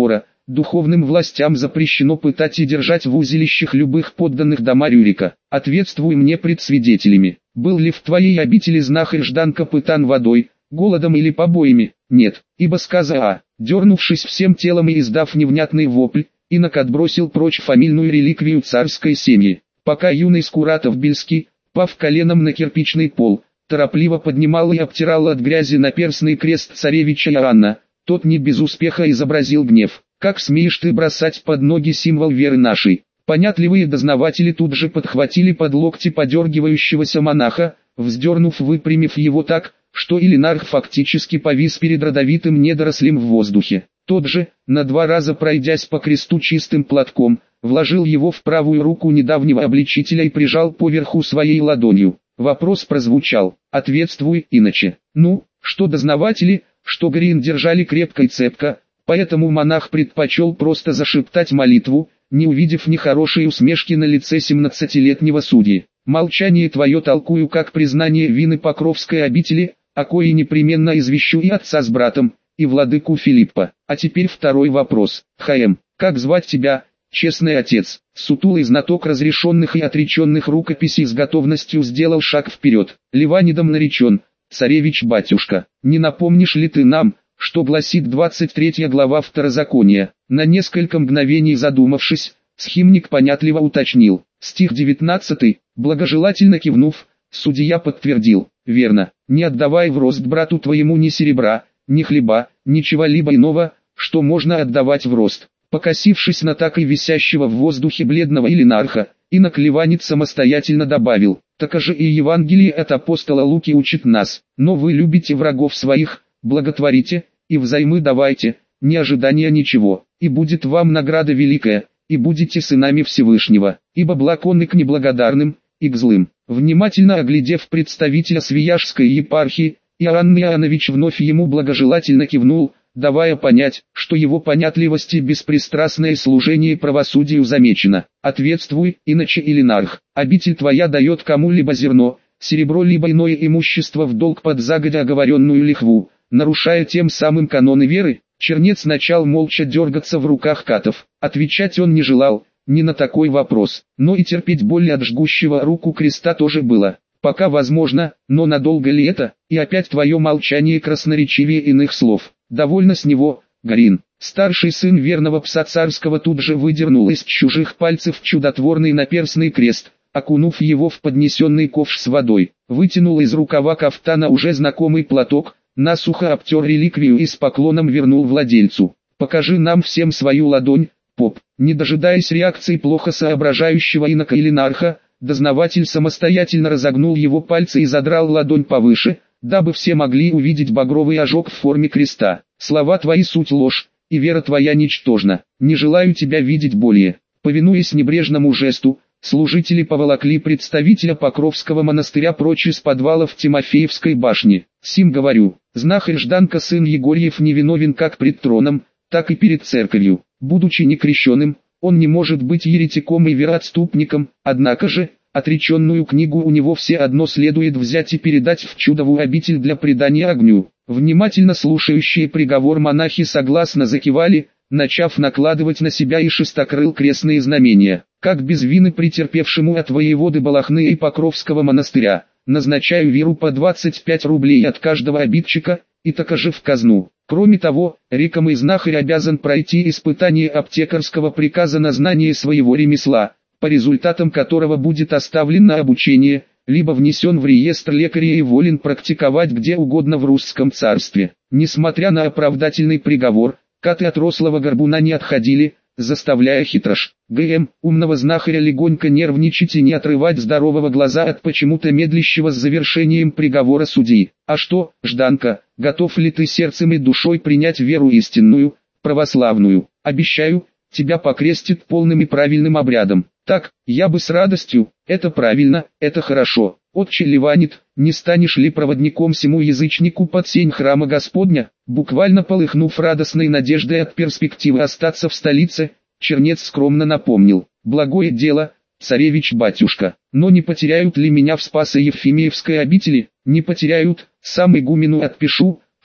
духовным властям запрещено пытать и держать в узилищах любых подданных дома Рюрика. Ответствуй мне пред свидетелями, был ли в твоей обители знахарь Жданка пытан водой, голодом или побоями? Нет, ибо сказа А, дернувшись всем телом и издав невнятный вопль, инок отбросил прочь фамильную реликвию царской семьи. Пока юный Скуратов-Бельский, пав коленом на кирпичный пол, торопливо поднимал и обтирал от грязи наперстный крест царевича Иоанна, тот не без успеха изобразил гнев. «Как смеешь ты бросать под ноги символ веры нашей?» Понятливые дознаватели тут же подхватили под локти подергивающегося монаха, вздернув выпрямив его так, что Илинарх фактически повис перед родовитым недорослем в воздухе. Тот же, на два раза пройдясь по кресту чистым платком, вложил его в правую руку недавнего обличителя и прижал поверху своей ладонью. Вопрос прозвучал: «Ответствуй, иначе». Ну, что дознаватели, что Грин держали крепко и цепко, поэтому монах предпочел просто зашептать молитву, не увидев нехорошей усмешки на лице семнадцатилетнего судьи. «Молчание твое толкую как признание вины Покровской обители, о кое непременно извещу и отца с братом, и владыку Филиппа. А теперь второй вопрос. Х.М. Как звать тебя, честный отец?» Сутулый знаток разрешенных и отреченных рукописей с готовностью сделал шаг вперед. «Леванидом наречен, царевич-батюшка. Не напомнишь ли ты нам, что гласит двадцать третья глава Второзакония?» На несколько мгновений задумавшись, схимник понятливо уточнил. Стих девятнадцатый, благожелательно кивнув, судья подтвердил: «Верно, не отдавай в рост брату твоему ни серебра, ни хлеба, ничего-либо иного, что можно отдавать в рост». Покосившись на так и висящего в воздухе бледного Илинарха, инок Ливанит самостоятельно добавил: «Так же и Евангелие от апостола Луки учит нас, но вы любите врагов своих, благотворите, и взаймы давайте, не ожидая ничего, и будет вам награда великая, и будете сынами Всевышнего, ибо благ он и к неблагодарным, и к злым». Внимательно оглядев представителя Свияжской епархии, Иоанн Иоаннович вновь ему благожелательно кивнул, давая понять, что его понятливость и беспристрастное служение правосудию замечено. «Ответствуй, иначе Илинарх, обитель твоя дает кому-либо зерно, серебро либо иное имущество в долг под загодя оговоренную лихву, нарушая тем самым каноны веры?» Чернец начал молча дергаться в руках катов. Отвечать он не желал, ни на такой вопрос, но и терпеть боль от жгущего руку креста тоже было. «Пока возможно, но надолго ли это?» И опять твое молчание красноречивее иных слов. «Довольно с него, Грин». Старший сын верного пса царского тут же выдернул из чужих пальцев чудотворный наперстный крест, окунув его в поднесенный ковш с водой, вытянул из рукава кафтана уже знакомый платок, насухо обтер реликвию и с поклоном вернул владельцу. «Покажи нам всем свою ладонь, поп». Не дожидаясь реакции плохо соображающего инока Илинарха, дознаватель самостоятельно разогнул его пальцы и задрал ладонь повыше, дабы все могли увидеть багровый ожог в форме креста. «Слова твои суть ложь, и вера твоя ничтожна. Не желаю тебя видеть более». Повинуясь небрежному жесту, служители поволокли представителя Покровского монастыря прочь из подвалов Тимофеевской башни. «Сим говорю, знахарь Жданка сын Егорьев невиновен как пред троном, так и перед церковью. Будучи некрещенным, он не может быть еретиком и вероотступником, однако же, отреченную книгу у него все одно следует взять и передать в чудовую обитель для предания огню». Внимательно слушающие приговор монахи согласно закивали, начав накладывать на себя и шестокрыл крестные знамения. «Как без вины претерпевшему от воеводы Балахны и Покровского монастыря, назначаю веру по двадцать пять рублей от каждого обидчика, и так же в казну. Кроме того, рекомый знахарь обязан пройти испытание аптекарского приказа на знание своего ремесла, по результатам которого будет оставлен на обучение, либо внесен в реестр лекаря и волен практиковать где угодно в русском царстве». Несмотря на оправдательный приговор, каты от рослого горбуна не отходили, заставляя хитрош ГМ умного знахаря легонько нервничать и не отрывать здорового глаза от почему-то медлящего с завершением приговора судьи. «А что, Жданка, готов ли ты сердцем и душой принять веру истинную, православную? Обещаю, тебя покрестит полным и правильным обрядом». «Так, я бы с радостью, это правильно, это хорошо. Отче Ливанит, не станешь ли проводником сему язычнику под сень храма Господня?» Буквально полыхнув радостной надеждой от перспективы остаться в столице, чернец скромно напомнил: «Благое дело, царевич-батюшка, но не потеряют ли меня в Спасо-Евфимиевской обители?» «Не потеряют, сам игумену отпишу,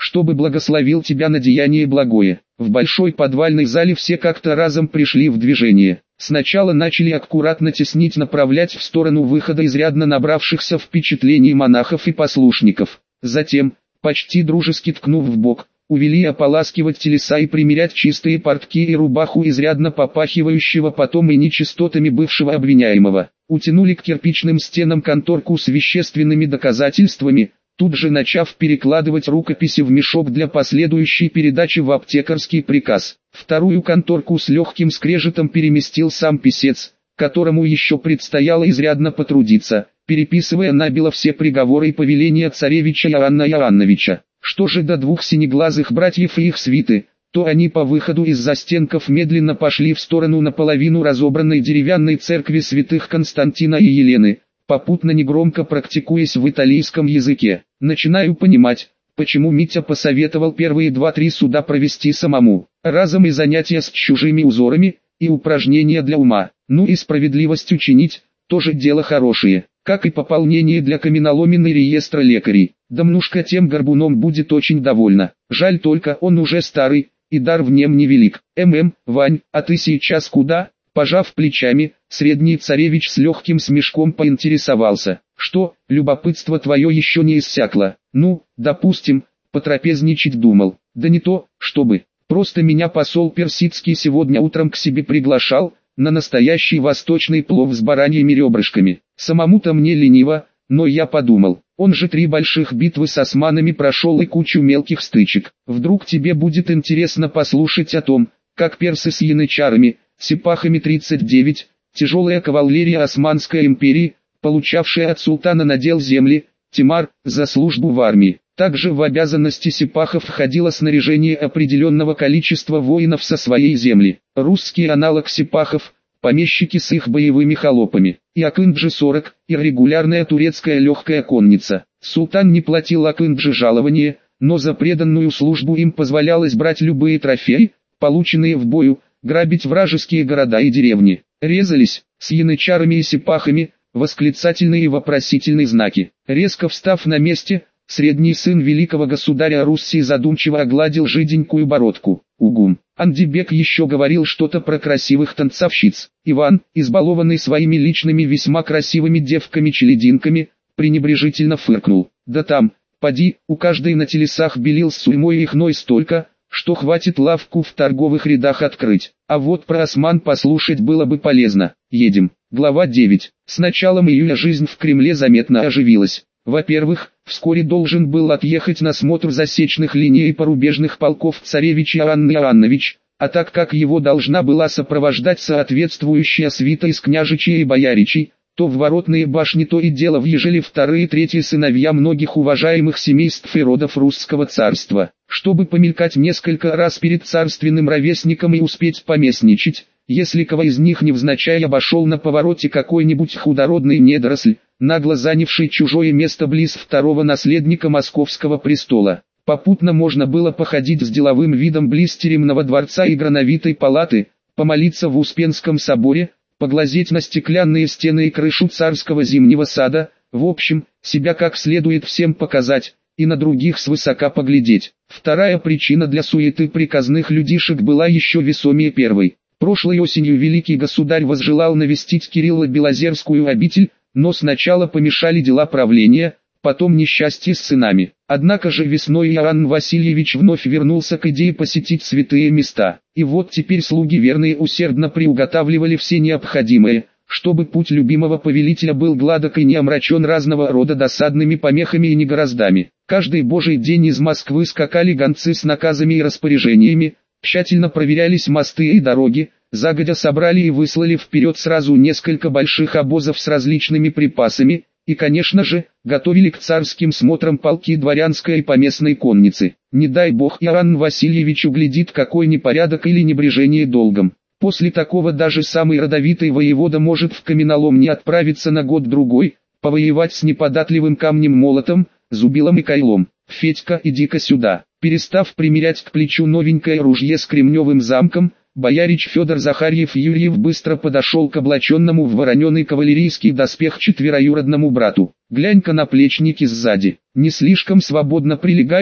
чтобы благословил тебя на деяние благое». В большой подвальной зале все как-то разом пришли в движение. Сначала начали аккуратно теснить, направлять в сторону выхода изрядно набравшихся впечатлений монахов и послушников. Затем, почти дружески ткнув в бок, увели ополаскивать телеса и примерять чистые портки и рубаху изрядно попахивающего потом и нечистотами бывшего обвиняемого. Утянули к кирпичным стенам конторку с вещественными доказательствами, тут же начав перекладывать рукописи в мешок для последующей передачи в аптекарский приказ. Вторую конторку с легким скрежетом переместил сам писец, которому еще предстояло изрядно потрудиться, переписывая набело все приговоры и повеления царевича Иоанна Иоанновича. Что же до двух синеглазых братьев и их свиты, то они по выходу из застенков медленно пошли в сторону наполовину разобранной деревянной церкви святых Константина и Елены, попутно негромко практикуясь в итальянском языке. Начинаю понимать, почему Митя посоветовал первые два-три суда провести самому. Разом и занятия с чужими узорами, и упражнения для ума. Ну и справедливость учинить, тоже дело хорошее, как и пополнение для каменоломенной реестра лекарей. Дамнушка тем горбуном будет очень довольна. Жаль только, он уже старый, и дар в нем невелик. ММ, Вань, а ты сейчас куда? Пожав плечами, средний царевич с легким смешком поинтересовался. Что, любопытство твое еще не иссякло? Ну, допустим, потрапезничать думал. Да не то, чтобы. Просто меня посол персидский сегодня утром к себе приглашал, на настоящий восточный плов с бараньими ребрышками. Самому-то мне лениво, но я подумал, он же три больших битвы с османами прошел и кучу мелких стычек. Вдруг тебе будет интересно послушать о том, как персы с янычарами, сипахами тридцать девять, тяжелая кавалерия Османской империи, получавшая от султана надел земли, Тимар, за службу в армии. Также в обязанности сипахов входило снаряжение определенного количества воинов со своей земли. Русский аналог сипахов, помещики с их боевыми холопами, и Акынджи сорок, и регулярная турецкая легкая конница. Султан не платил Акынджи жалование, но за преданную службу им позволялось брать любые трофеи, полученные в бою, грабить вражеские города и деревни. Резались, с янычарами и сипахами, восклицательные и вопросительные знаки. Резко встав на месте, средний сын великого государя Руси задумчиво огладил жиденькую бородку. Угум. Андибек еще говорил что-то про красивых танцовщиц. Иван, избалованный своими личными весьма красивыми девками-челединками, пренебрежительно фыркнул. Да там, поди, у каждой на телесах белил с суймой и хной столько, что хватит лавку в торговых рядах открыть. А вот про осман послушать было бы полезно. Едем. Глава девять. С началом июля жизнь в Кремле заметно оживилась. Во-первых, вскоре должен был отъехать на смотр засечных линий и порубежных полков царевич Иоанн Иоаннович, а так как его должна была сопровождать соответствующая свита из княжичей и бояричей, то в воротные башни то и дело въезжали вторые и третьи сыновья многих уважаемых семейств и родов русского царства. Чтобы помелькать несколько раз перед царственным ровесником и успеть поместничать, если кого из них невзначай обошел на повороте какой-нибудь худородный недоросль, нагло занявший чужое место близ второго наследника московского престола. Попутно можно было походить с деловым видом близ Теремного дворца и Грановитой палаты, помолиться в Успенском соборе, поглазеть на стеклянные стены и крышу царского зимнего сада, в общем, себя как следует всем показать, и на других свысока поглядеть. Вторая причина для суеты приказных людишек была еще весомее первой. Прошлой осенью великий государь возжелал навестить Кирилло-Белозерскую обитель, но сначала помешали дела правления, потом несчастье с сынами. Однако же весной Иоанн Васильевич вновь вернулся к идее посетить святые места. И вот теперь слуги верные усердно приуготавливали все необходимое, чтобы путь любимого повелителя был гладок и не омрачен разного рода досадными помехами и негороздами. Каждый божий день из Москвы скакали гонцы с наказами и распоряжениями, тщательно проверялись мосты и дороги, загодя собрали и выслали вперед сразу несколько больших обозов с различными припасами, и, конечно же, готовили к царским смотрам полки дворянской и поместной конницы. Не дай бог Иоанн Васильевич углядит какой непорядок или небрежение долгом. После такого даже самый родовитый воевода может в каменолом не отправиться на год-другой, повоевать с неподатливым камнем-молотом, зубилом и кайлом. «Федька, иди-ка сюда». Перестав примерять к плечу новенькое ружье с кремневым замком, боярич Федор Захарьев-Юрьев быстро подошел к облаченному в вороненый кавалерийский доспех четвероюродному брату. «Глянь-ка на плечники сзади, не слишком свободно прилегают,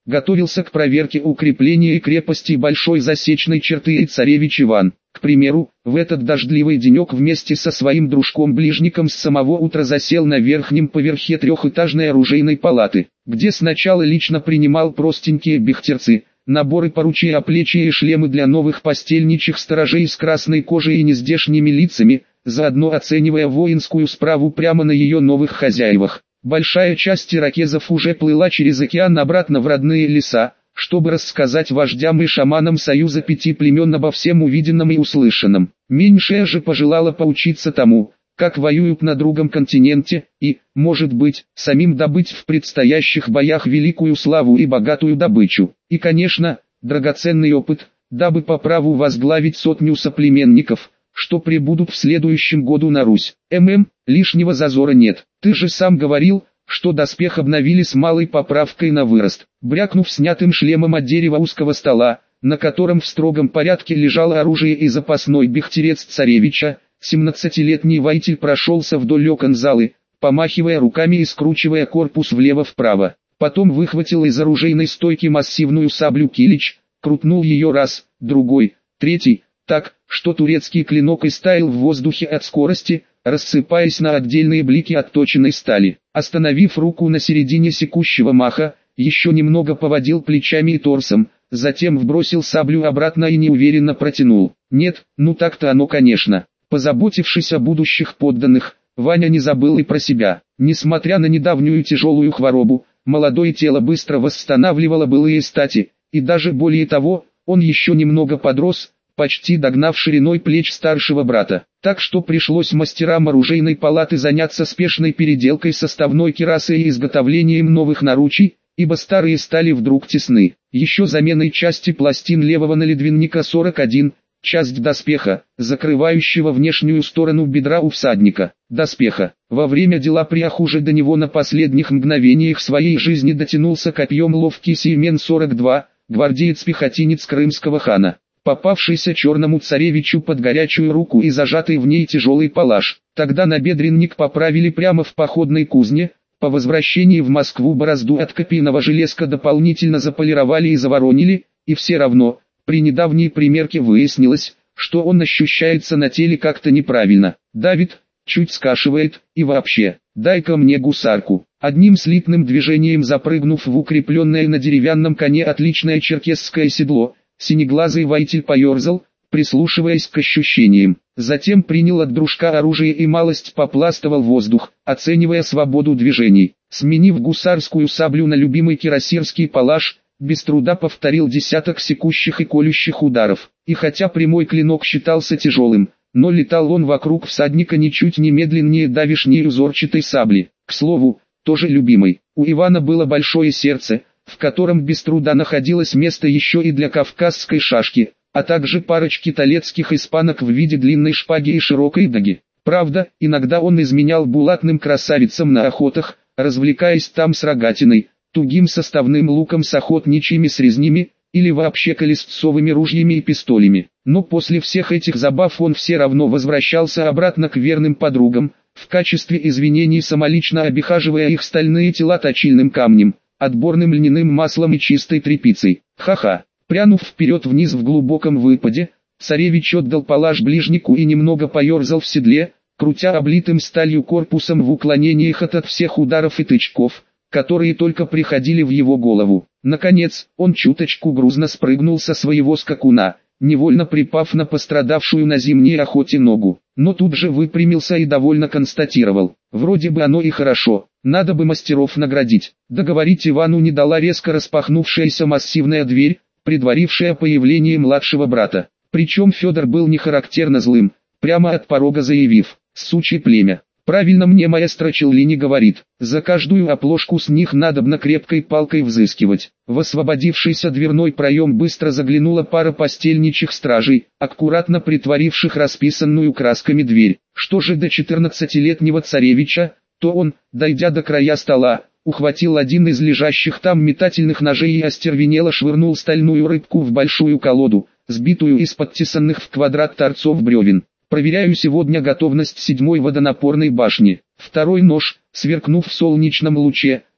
готовился к проверке укрепления и крепости большой засечной черты и царевич Иван. К примеру, в этот дождливый денек вместе со своим дружком-ближником с самого утра засел на верхнем поверхе трехэтажной оружейной палаты, где сначала лично принимал простенькие бехтерцы, наборы поручей, оплечья и шлемы для новых постельничих сторожей с красной кожей и нездешними лицами, заодно оценивая воинскую справу прямо на ее новых хозяевах. Большая часть иракезов уже плыла через океан обратно в родные леса, чтобы рассказать вождям и шаманам союза пяти племен обо всем увиденном и услышанном. Меньшая же пожелала поучиться тому, как воюют на другом континенте, и, может быть, самим добыть в предстоящих боях великую славу и богатую добычу. И, конечно, драгоценный опыт, дабы по праву возглавить сотню соплеменников, что прибудут в следующем году на Русь. ММ, лишнего зазора нет. Ты же сам говорил, что доспех обновили с малой поправкой на вырост. Брякнув снятым шлемом от дерева узкого стола, на котором в строгом порядке лежало оружие и запасной бехтерец царевича, семнадцатилетний воитель прошелся вдоль окон залы, помахивая руками и скручивая корпус влево-вправо. Потом выхватил из оружейной стойки массивную саблю килич, крутнул ее раз, другой, третий, так, что турецкий клинок истаял в воздухе от скорости, рассыпаясь на отдельные блики отточенной стали. Остановив руку на середине секущего маха, еще немного поводил плечами и торсом, затем вбросил саблю обратно и неуверенно протянул. Нет, ну так-то оно конечно. Позаботившись о будущих подданных, Ваня не забыл и про себя. Несмотря на недавнюю тяжелую хворобу, молодое тело быстро восстанавливало былые стати, и даже более того, он еще немного подрос, почти догнав шириной плеч старшего брата. Так что пришлось мастерам оружейной палаты заняться спешной переделкой составной кирасы и изготовлением новых наручей, ибо старые стали вдруг тесны. Еще заменой части пластин левого наледвенника сорок один, часть доспеха, закрывающего внешнюю сторону бедра у всадника. Доспеха. Во время дела Приахужа до него на последних мгновениях своей жизни дотянулся копьем ловкий Сеймен сорок два, гвардеец-пехотинец крымского хана, попавшийся черному царевичу под горячую руку и зажатый в ней тяжелый палаш. Тогда набедренник поправили прямо в походной кузне, по возвращении в Москву борозду от копийного железка дополнительно заполировали и заворонили, и все равно, при недавней примерке выяснилось, что он ощущается на теле как-то неправильно, давит, чуть скашивает, и вообще, дай-ка мне гусарку. Одним слитным движением запрыгнув в укрепленное на деревянном коне отличное черкесское седло, синеглазый воитель поерзал, прислушиваясь к ощущениям. Затем принял от дружка оружие и малость попластывал воздух, оценивая свободу движений. Сменив гусарскую саблю на любимый кирасирский палаш, без труда повторил десяток секущих и колющих ударов. И хотя прямой клинок считался тяжелым, но летал он вокруг всадника ничуть не медленнее давишней узорчатой сабли. К слову, тоже любимой. У Ивана было большое сердце, в котором без труда находилось место еще и для кавказской шашки, а также парочки толецких испанок в виде длинной шпаги и широкой даги. Правда, иногда он изменял булатным красавицам на охотах, развлекаясь там с рогатиной, тугим составным луком с охотничьими срезнями, или вообще колесцовыми ружьями и пистолями. Но после всех этих забав он все равно возвращался обратно к верным подругам, в качестве извинений самолично обихаживая их стальные тела точильным камнем, отборным льняным маслом и чистой тряпицей. Ха-ха. Прянув вперед-вниз в глубоком выпаде, царевич отдал палаш ближнику и немного поерзал в седле, крутя облитым сталью корпусом в уклонениях от всех ударов и тычков, которые только приходили в его голову. Наконец, он чуточку грузно спрыгнул со своего скакуна, невольно припав на пострадавшую на зимней охоте ногу. Но тут же выпрямился и довольно констатировал: вроде бы оно и хорошо, надо бы мастеров наградить. Договорить Ивану не дала резко распахнувшаяся массивная дверь, предварившая появление младшего брата. Причем Федор был не характерно злым, прямо от порога заявив: «Сучье племя». Правильно мне маэстро Челлини говорит, за каждую оплошку с них надобно крепкой палкой взыскивать. В освободившийся дверной проем быстро заглянула пара постельничих стражей, аккуратно притворивших расписанную красками дверь. Что же до четырнадцатилетнего царевича, то он, дойдя до края стола, ухватил один из лежащих там метательных ножей и остервенело швырнул стальную рыбку в большую колоду, сбитую из подтесанных в квадрат торцов бревен. Проверяю сегодня готовность седьмой водонапорной башни. Второй нож, сверкнув в солнечном луче,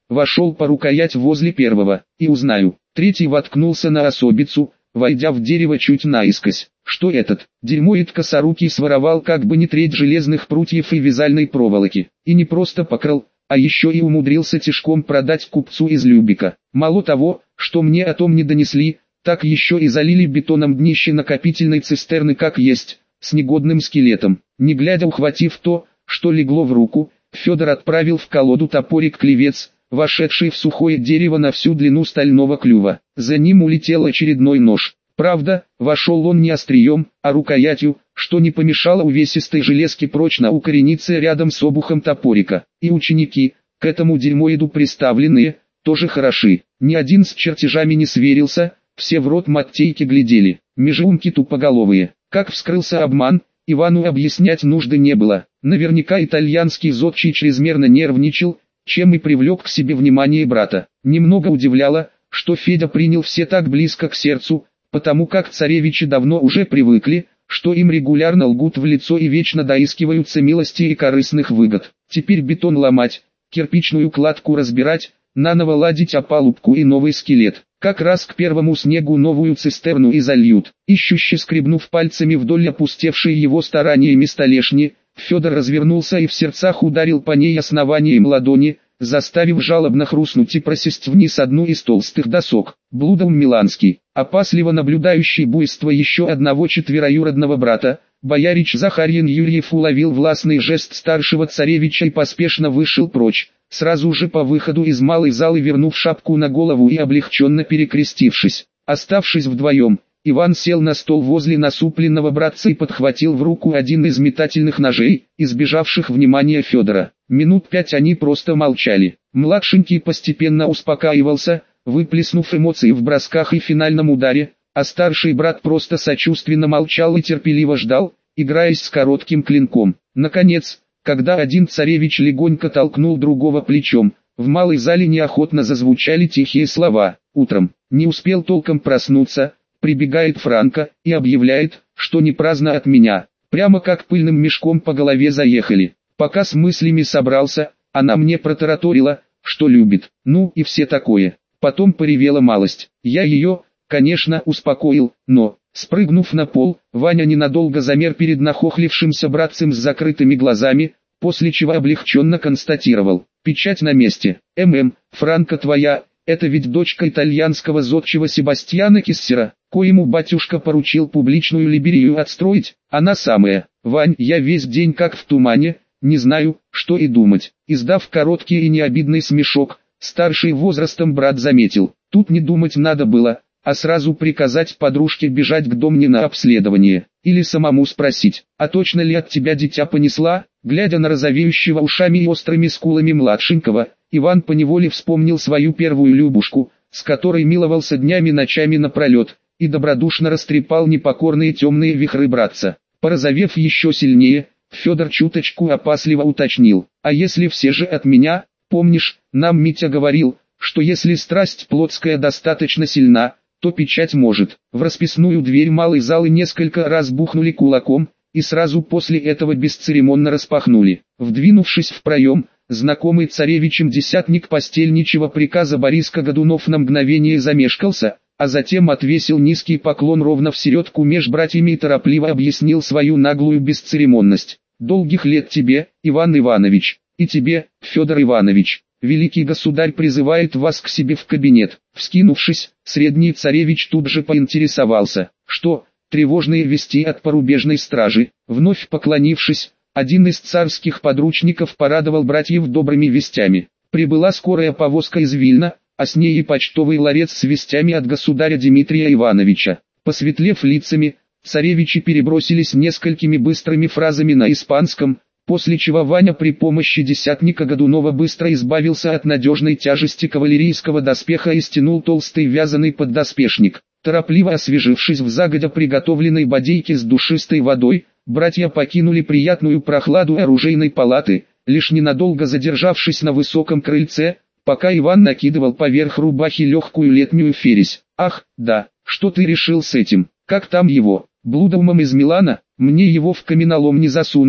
вошел по рукоять возле первого, и узнаю. Третий воткнулся на особицу, войдя в дерево чуть наискось. Что этот, дерьмоид косорукий своровал как бы не треть железных прутьев и вязальной проволоки, и не просто покрал, а еще и умудрился тишком продать купцу из Любека. Мало того, что мне о том не донесли, так еще и залили бетоном днище накопительной цистерны как есть, с негодным скелетом. Не глядя ухватив то, что легло в руку, Федор отправил в колоду топорик-клевец, вошедший в сухое дерево на всю длину стального клюва. За ним улетел очередной нож. Правда, вошел он не острием, а рукоятью, что не помешало увесистой железке прочно укорениться рядом с обухом топорика. И ученики, к этому дерьмоиду приставленные, тоже хороши. Ни один с чертежами не сверился, все в рот Маттейки глядели. Межумки тупоголовые. Как вскрылся обман, Ивану объяснять нужды не было. Наверняка итальянский зодчий чрезмерно нервничал, чем и привлек к себе внимание брата. Немного удивляло, что Федя принял все так близко к сердцу, потому как царевичи давно уже привыкли, что им регулярно лгут в лицо и вечно доискиваются милости и корыстных выгод. Теперь бетон ломать, кирпичную кладку разбирать, наново ладить опалубку и новый скелет. Как раз к первому снегу новую цистерну и зальют. Ищуще скребнув пальцами вдоль опустевшей его стараниями столешни, Федор развернулся и в сердцах ударил по ней основанием ладони, заставив жалобно хрустнуть и просесть вниз одну из толстых досок. Блудов Миланский, опасливо наблюдающий буйство еще одного четвероюродного брата, боярич Захарьин Юрьев уловил властный жест старшего царевича и поспешно вышел прочь, сразу же по выходу из малой залы вернув шапку на голову и облегченно перекрестившись. Оставшись вдвоем, Иван сел на стол возле насупленного братца и подхватил в руку один из метательных ножей, избежавших внимания Федора. Минут пять они просто молчали. Младшенький постепенно успокаивался, выплеснув эмоции в бросках и финальном ударе, а старший брат просто сочувственно молчал и терпеливо ждал, играясь с коротким клинком. Наконец, когда один царевич легонько толкнул другого плечом, в малой зале неохотно зазвучали тихие слова. Утром, не успел толком проснуться, прибегает Франко и объявляет, что не праздно от меня, прямо как пыльным мешком по голове заехали. Пока с мыслями собрался, она мне протараторила, что любит, ну и все такое. Потом поревела малость. Я ее, конечно, успокоил, но, спрыгнув на пол, Ваня ненадолго замер перед нахохлившимся братцем с закрытыми глазами, после чего облегченно констатировал: печать на месте. ММ, Франко твоя, это ведь дочка итальянского зодчего Себастьяна Киссера, коему батюшка поручил публичную либерию отстроить, она самая. Вань, я весь день как в тумане, не знаю, что и думать. Издав короткий и необидный смешок, старший возрастом брат заметил: тут не думать надо было, а сразу приказать подружке бежать к Домне на обследование, или самому спросить, а точно ли от тебя дитя понесла. Глядя на розовеющего ушами и острыми скулами младшенького, Иван поневоле вспомнил свою первую Любушку, с которой миловался днями ночами напролет, и добродушно растрепал непокорные темные вихры братца. Порозовев еще сильнее, Федор чуточку опасливо уточнил: а если все же от меня? Помнишь, нам Митя говорил, что если страсть плотская достаточно сильна, то печать может. В расписную дверь малой залы несколько раз бухнули кулаком, и сразу после этого бесцеремонно распахнули. Вдвинувшись в проем, знакомый царевичем десятник постельничего приказа Бориска Годунов на мгновение замешкался, а затем отвесил низкий поклон ровно в середку меж братьями и торопливо объяснил свою наглую бесцеремонность. «Долгих лет тебе, Иван Иванович, и тебе, Федор Иванович. Великий государь призывает вас к себе в кабинет». Вскинувшись, средний царевич тут же поинтересовался: что, тревожные вести от порубежной стражи? Вновь поклонившись, один из царских подручников порадовал братьев добрыми вестями. Прибыла скорая повозка из Вильна, а с ней и почтовый ларец с вестями от государя Дмитрия Ивановича. Посветлев лицами, царевичи перебросились несколькими быстрыми фразами на испанском, после чего Ваня при помощи десятника Годунова быстро избавился от надежной тяжести кавалерийского доспеха и стянул толстый вязаный поддоспешник. Торопливо освежившись в загодя приготовленной бодейке с душистой водой, братья покинули приятную прохладу оружейной палаты, лишь ненадолго задержавшись на высоком крыльце, пока Иван накидывал поверх рубахи легкую летнюю фересь. «Ах, да, что ты решил с этим? Как там его? Блудовым из Милана? Мне его в каменолом не засунуть»,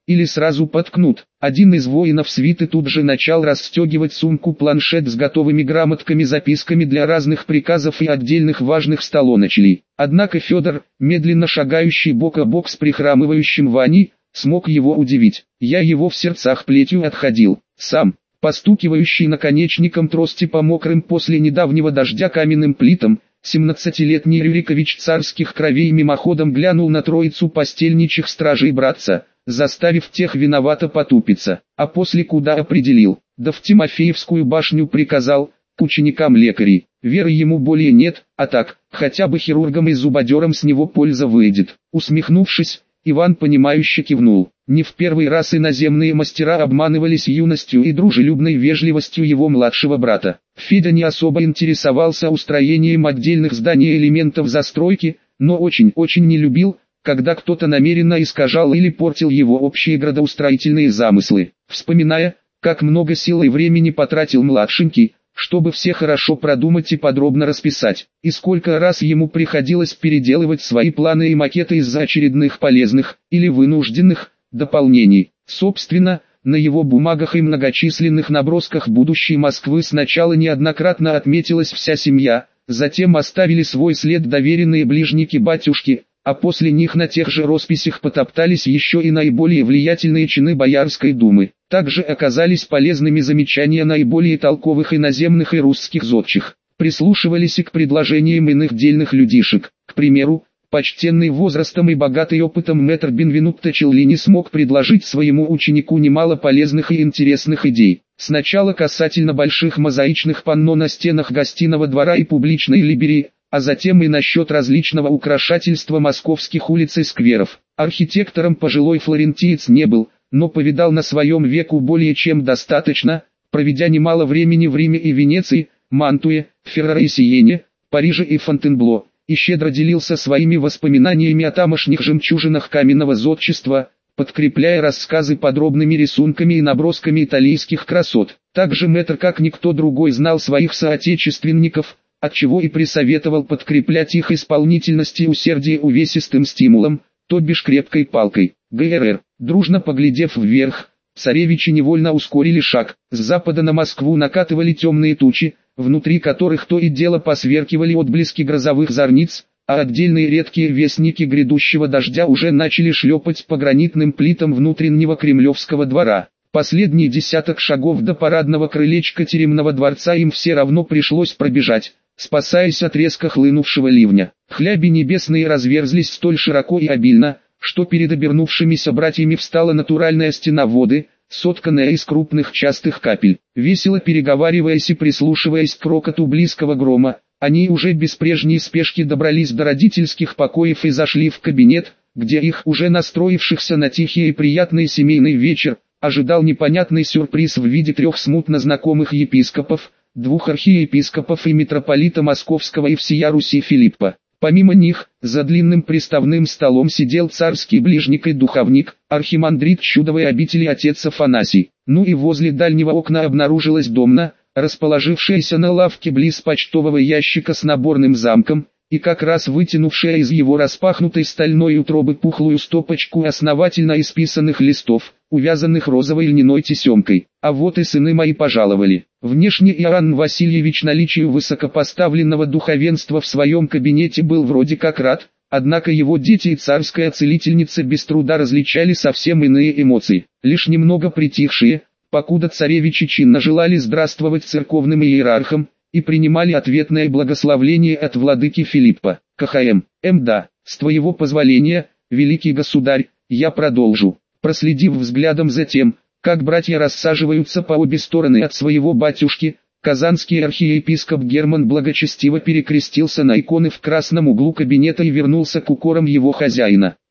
или сразу поткнут. Один из воинов свиты тут же начал расстегивать сумку-планшет с готовыми грамотками-записками для разных приказов и отдельных важных столоначалей. Однако Федор, медленно шагающий бок о бок с прихрамывающим Ваней, смог его удивить. Я его в сердцах плетью отходил. Сам, постукивающий наконечником трости по мокрым после недавнего дождя каменным плитам, семнадцатилетний Рюрикович царских кровей мимоходом глянул на троицу постельничих стражей братца, заставив тех виновато потупиться, а после куда определил, да в Тимофеевскую башню приказал, к ученикам лекарей. Веры ему более нет, а так, хотя бы хирургом и зубодером с него польза выйдет. Усмехнувшись, Иван понимающе кивнул. Не в первый раз иноземные мастера обманывались юностью и дружелюбной вежливостью его младшего брата. Федя не особо интересовался устроением отдельных зданий и элементов застройки, но очень-очень не любил, когда кто-то намеренно искажал или портил его общие градоустроительные замыслы. Вспоминая, как много сил и времени потратил младшенький, чтобы все хорошо продумать и подробно расписать, и сколько раз ему приходилось переделывать свои планы и макеты из-за очередных полезных, или вынужденных, дополнений. Собственно, на его бумагах и многочисленных набросках будущей Москвы сначала неоднократно отметилась вся семья, затем оставили свой след доверенные ближники батюшки, а после них на тех же росписях потоптались еще и наиболее влиятельные чины Боярской думы. Также оказались полезными замечания наиболее толковых иноземных и русских зодчих. Прислушивались и к предложениям иных дельных людишек. К примеру, почтенный возрастом и богатый опытом мэтр Бенвенутто Челлини смог предложить своему ученику немало полезных и интересных идей. Сначала касательно больших мозаичных панно на стенах гостиного двора и публичной либерии, а затем и насчет различного украшательства московских улиц и скверов. Архитектором пожилой флорентиец не был, но повидал на своем веку более чем достаточно, проведя немало времени в Риме и Венеции, Мантуе, Ферраре и Сиене, Париже и Фонтенбло, и щедро делился своими воспоминаниями о тамошних жемчужинах каменного зодчества, подкрепляя рассказы подробными рисунками и набросками итальянских красот. Также мэтр как никто другой знал своих соотечественников, отчего и присоветовал подкреплять их исполнительность и усердие увесистым стимулом, то бишь крепкой палкой. ГРР, дружно поглядев вверх, царевичи невольно ускорили шаг. С запада на Москву накатывали темные тучи, внутри которых то и дело посверкивали отблески грозовых зорниц, а отдельные редкие вестники грядущего дождя уже начали шлепать по гранитным плитам внутреннего Кремлевского двора. Последний десяток шагов до парадного крылечка Теремного дворца им все равно пришлось пробежать, спасаясь от резко хлынувшего ливня. Хляби небесные разверзлись столь широко и обильно, что перед обернувшимися братьями встала натуральная стена воды, сотканная из крупных частых капель. Весело переговариваясь и прислушиваясь к рокоту близкого грома, они уже без прежней спешки добрались до родительских покоев и зашли в кабинет, где их, уже настроившихся на тихий и приятный семейный вечер, ожидал непонятный сюрприз в виде трех смутно знакомых епископов, двух архиепископов и митрополита Московского и всея Руси Филиппа. Помимо них, за длинным приставным столом сидел царский ближник и духовник, архимандрит чудовой обители отец Афанасий. Ну и возле дальнего окна обнаружилась домна, расположившаяся на лавке близ почтового ящика с наборным замком, и как раз вытянувшая из его распахнутой стальной утробы пухлую стопочку основательно исписанных листов, увязанных розовой льняной тесемкой. А вот и сыны мои пожаловали. Внешне Иоанн Васильевич наличию высокопоставленного духовенства в своем кабинете был вроде как рад, однако его дети и царская целительница без труда различали совсем иные эмоции. Лишь немного притихшие, покуда царевичи чинно желали здравствовать церковным иерархам, и принимали ответное благословление от владыки Филиппа. КХМ, МДА, с твоего позволения, великий государь, я продолжу. Проследив взглядом за тем, как братья рассаживаются по обе стороны от своего батюшки, казанский архиепископ Герман благочестиво перекрестился на иконы в красном углу кабинета и вернулся к укорам его хозяина.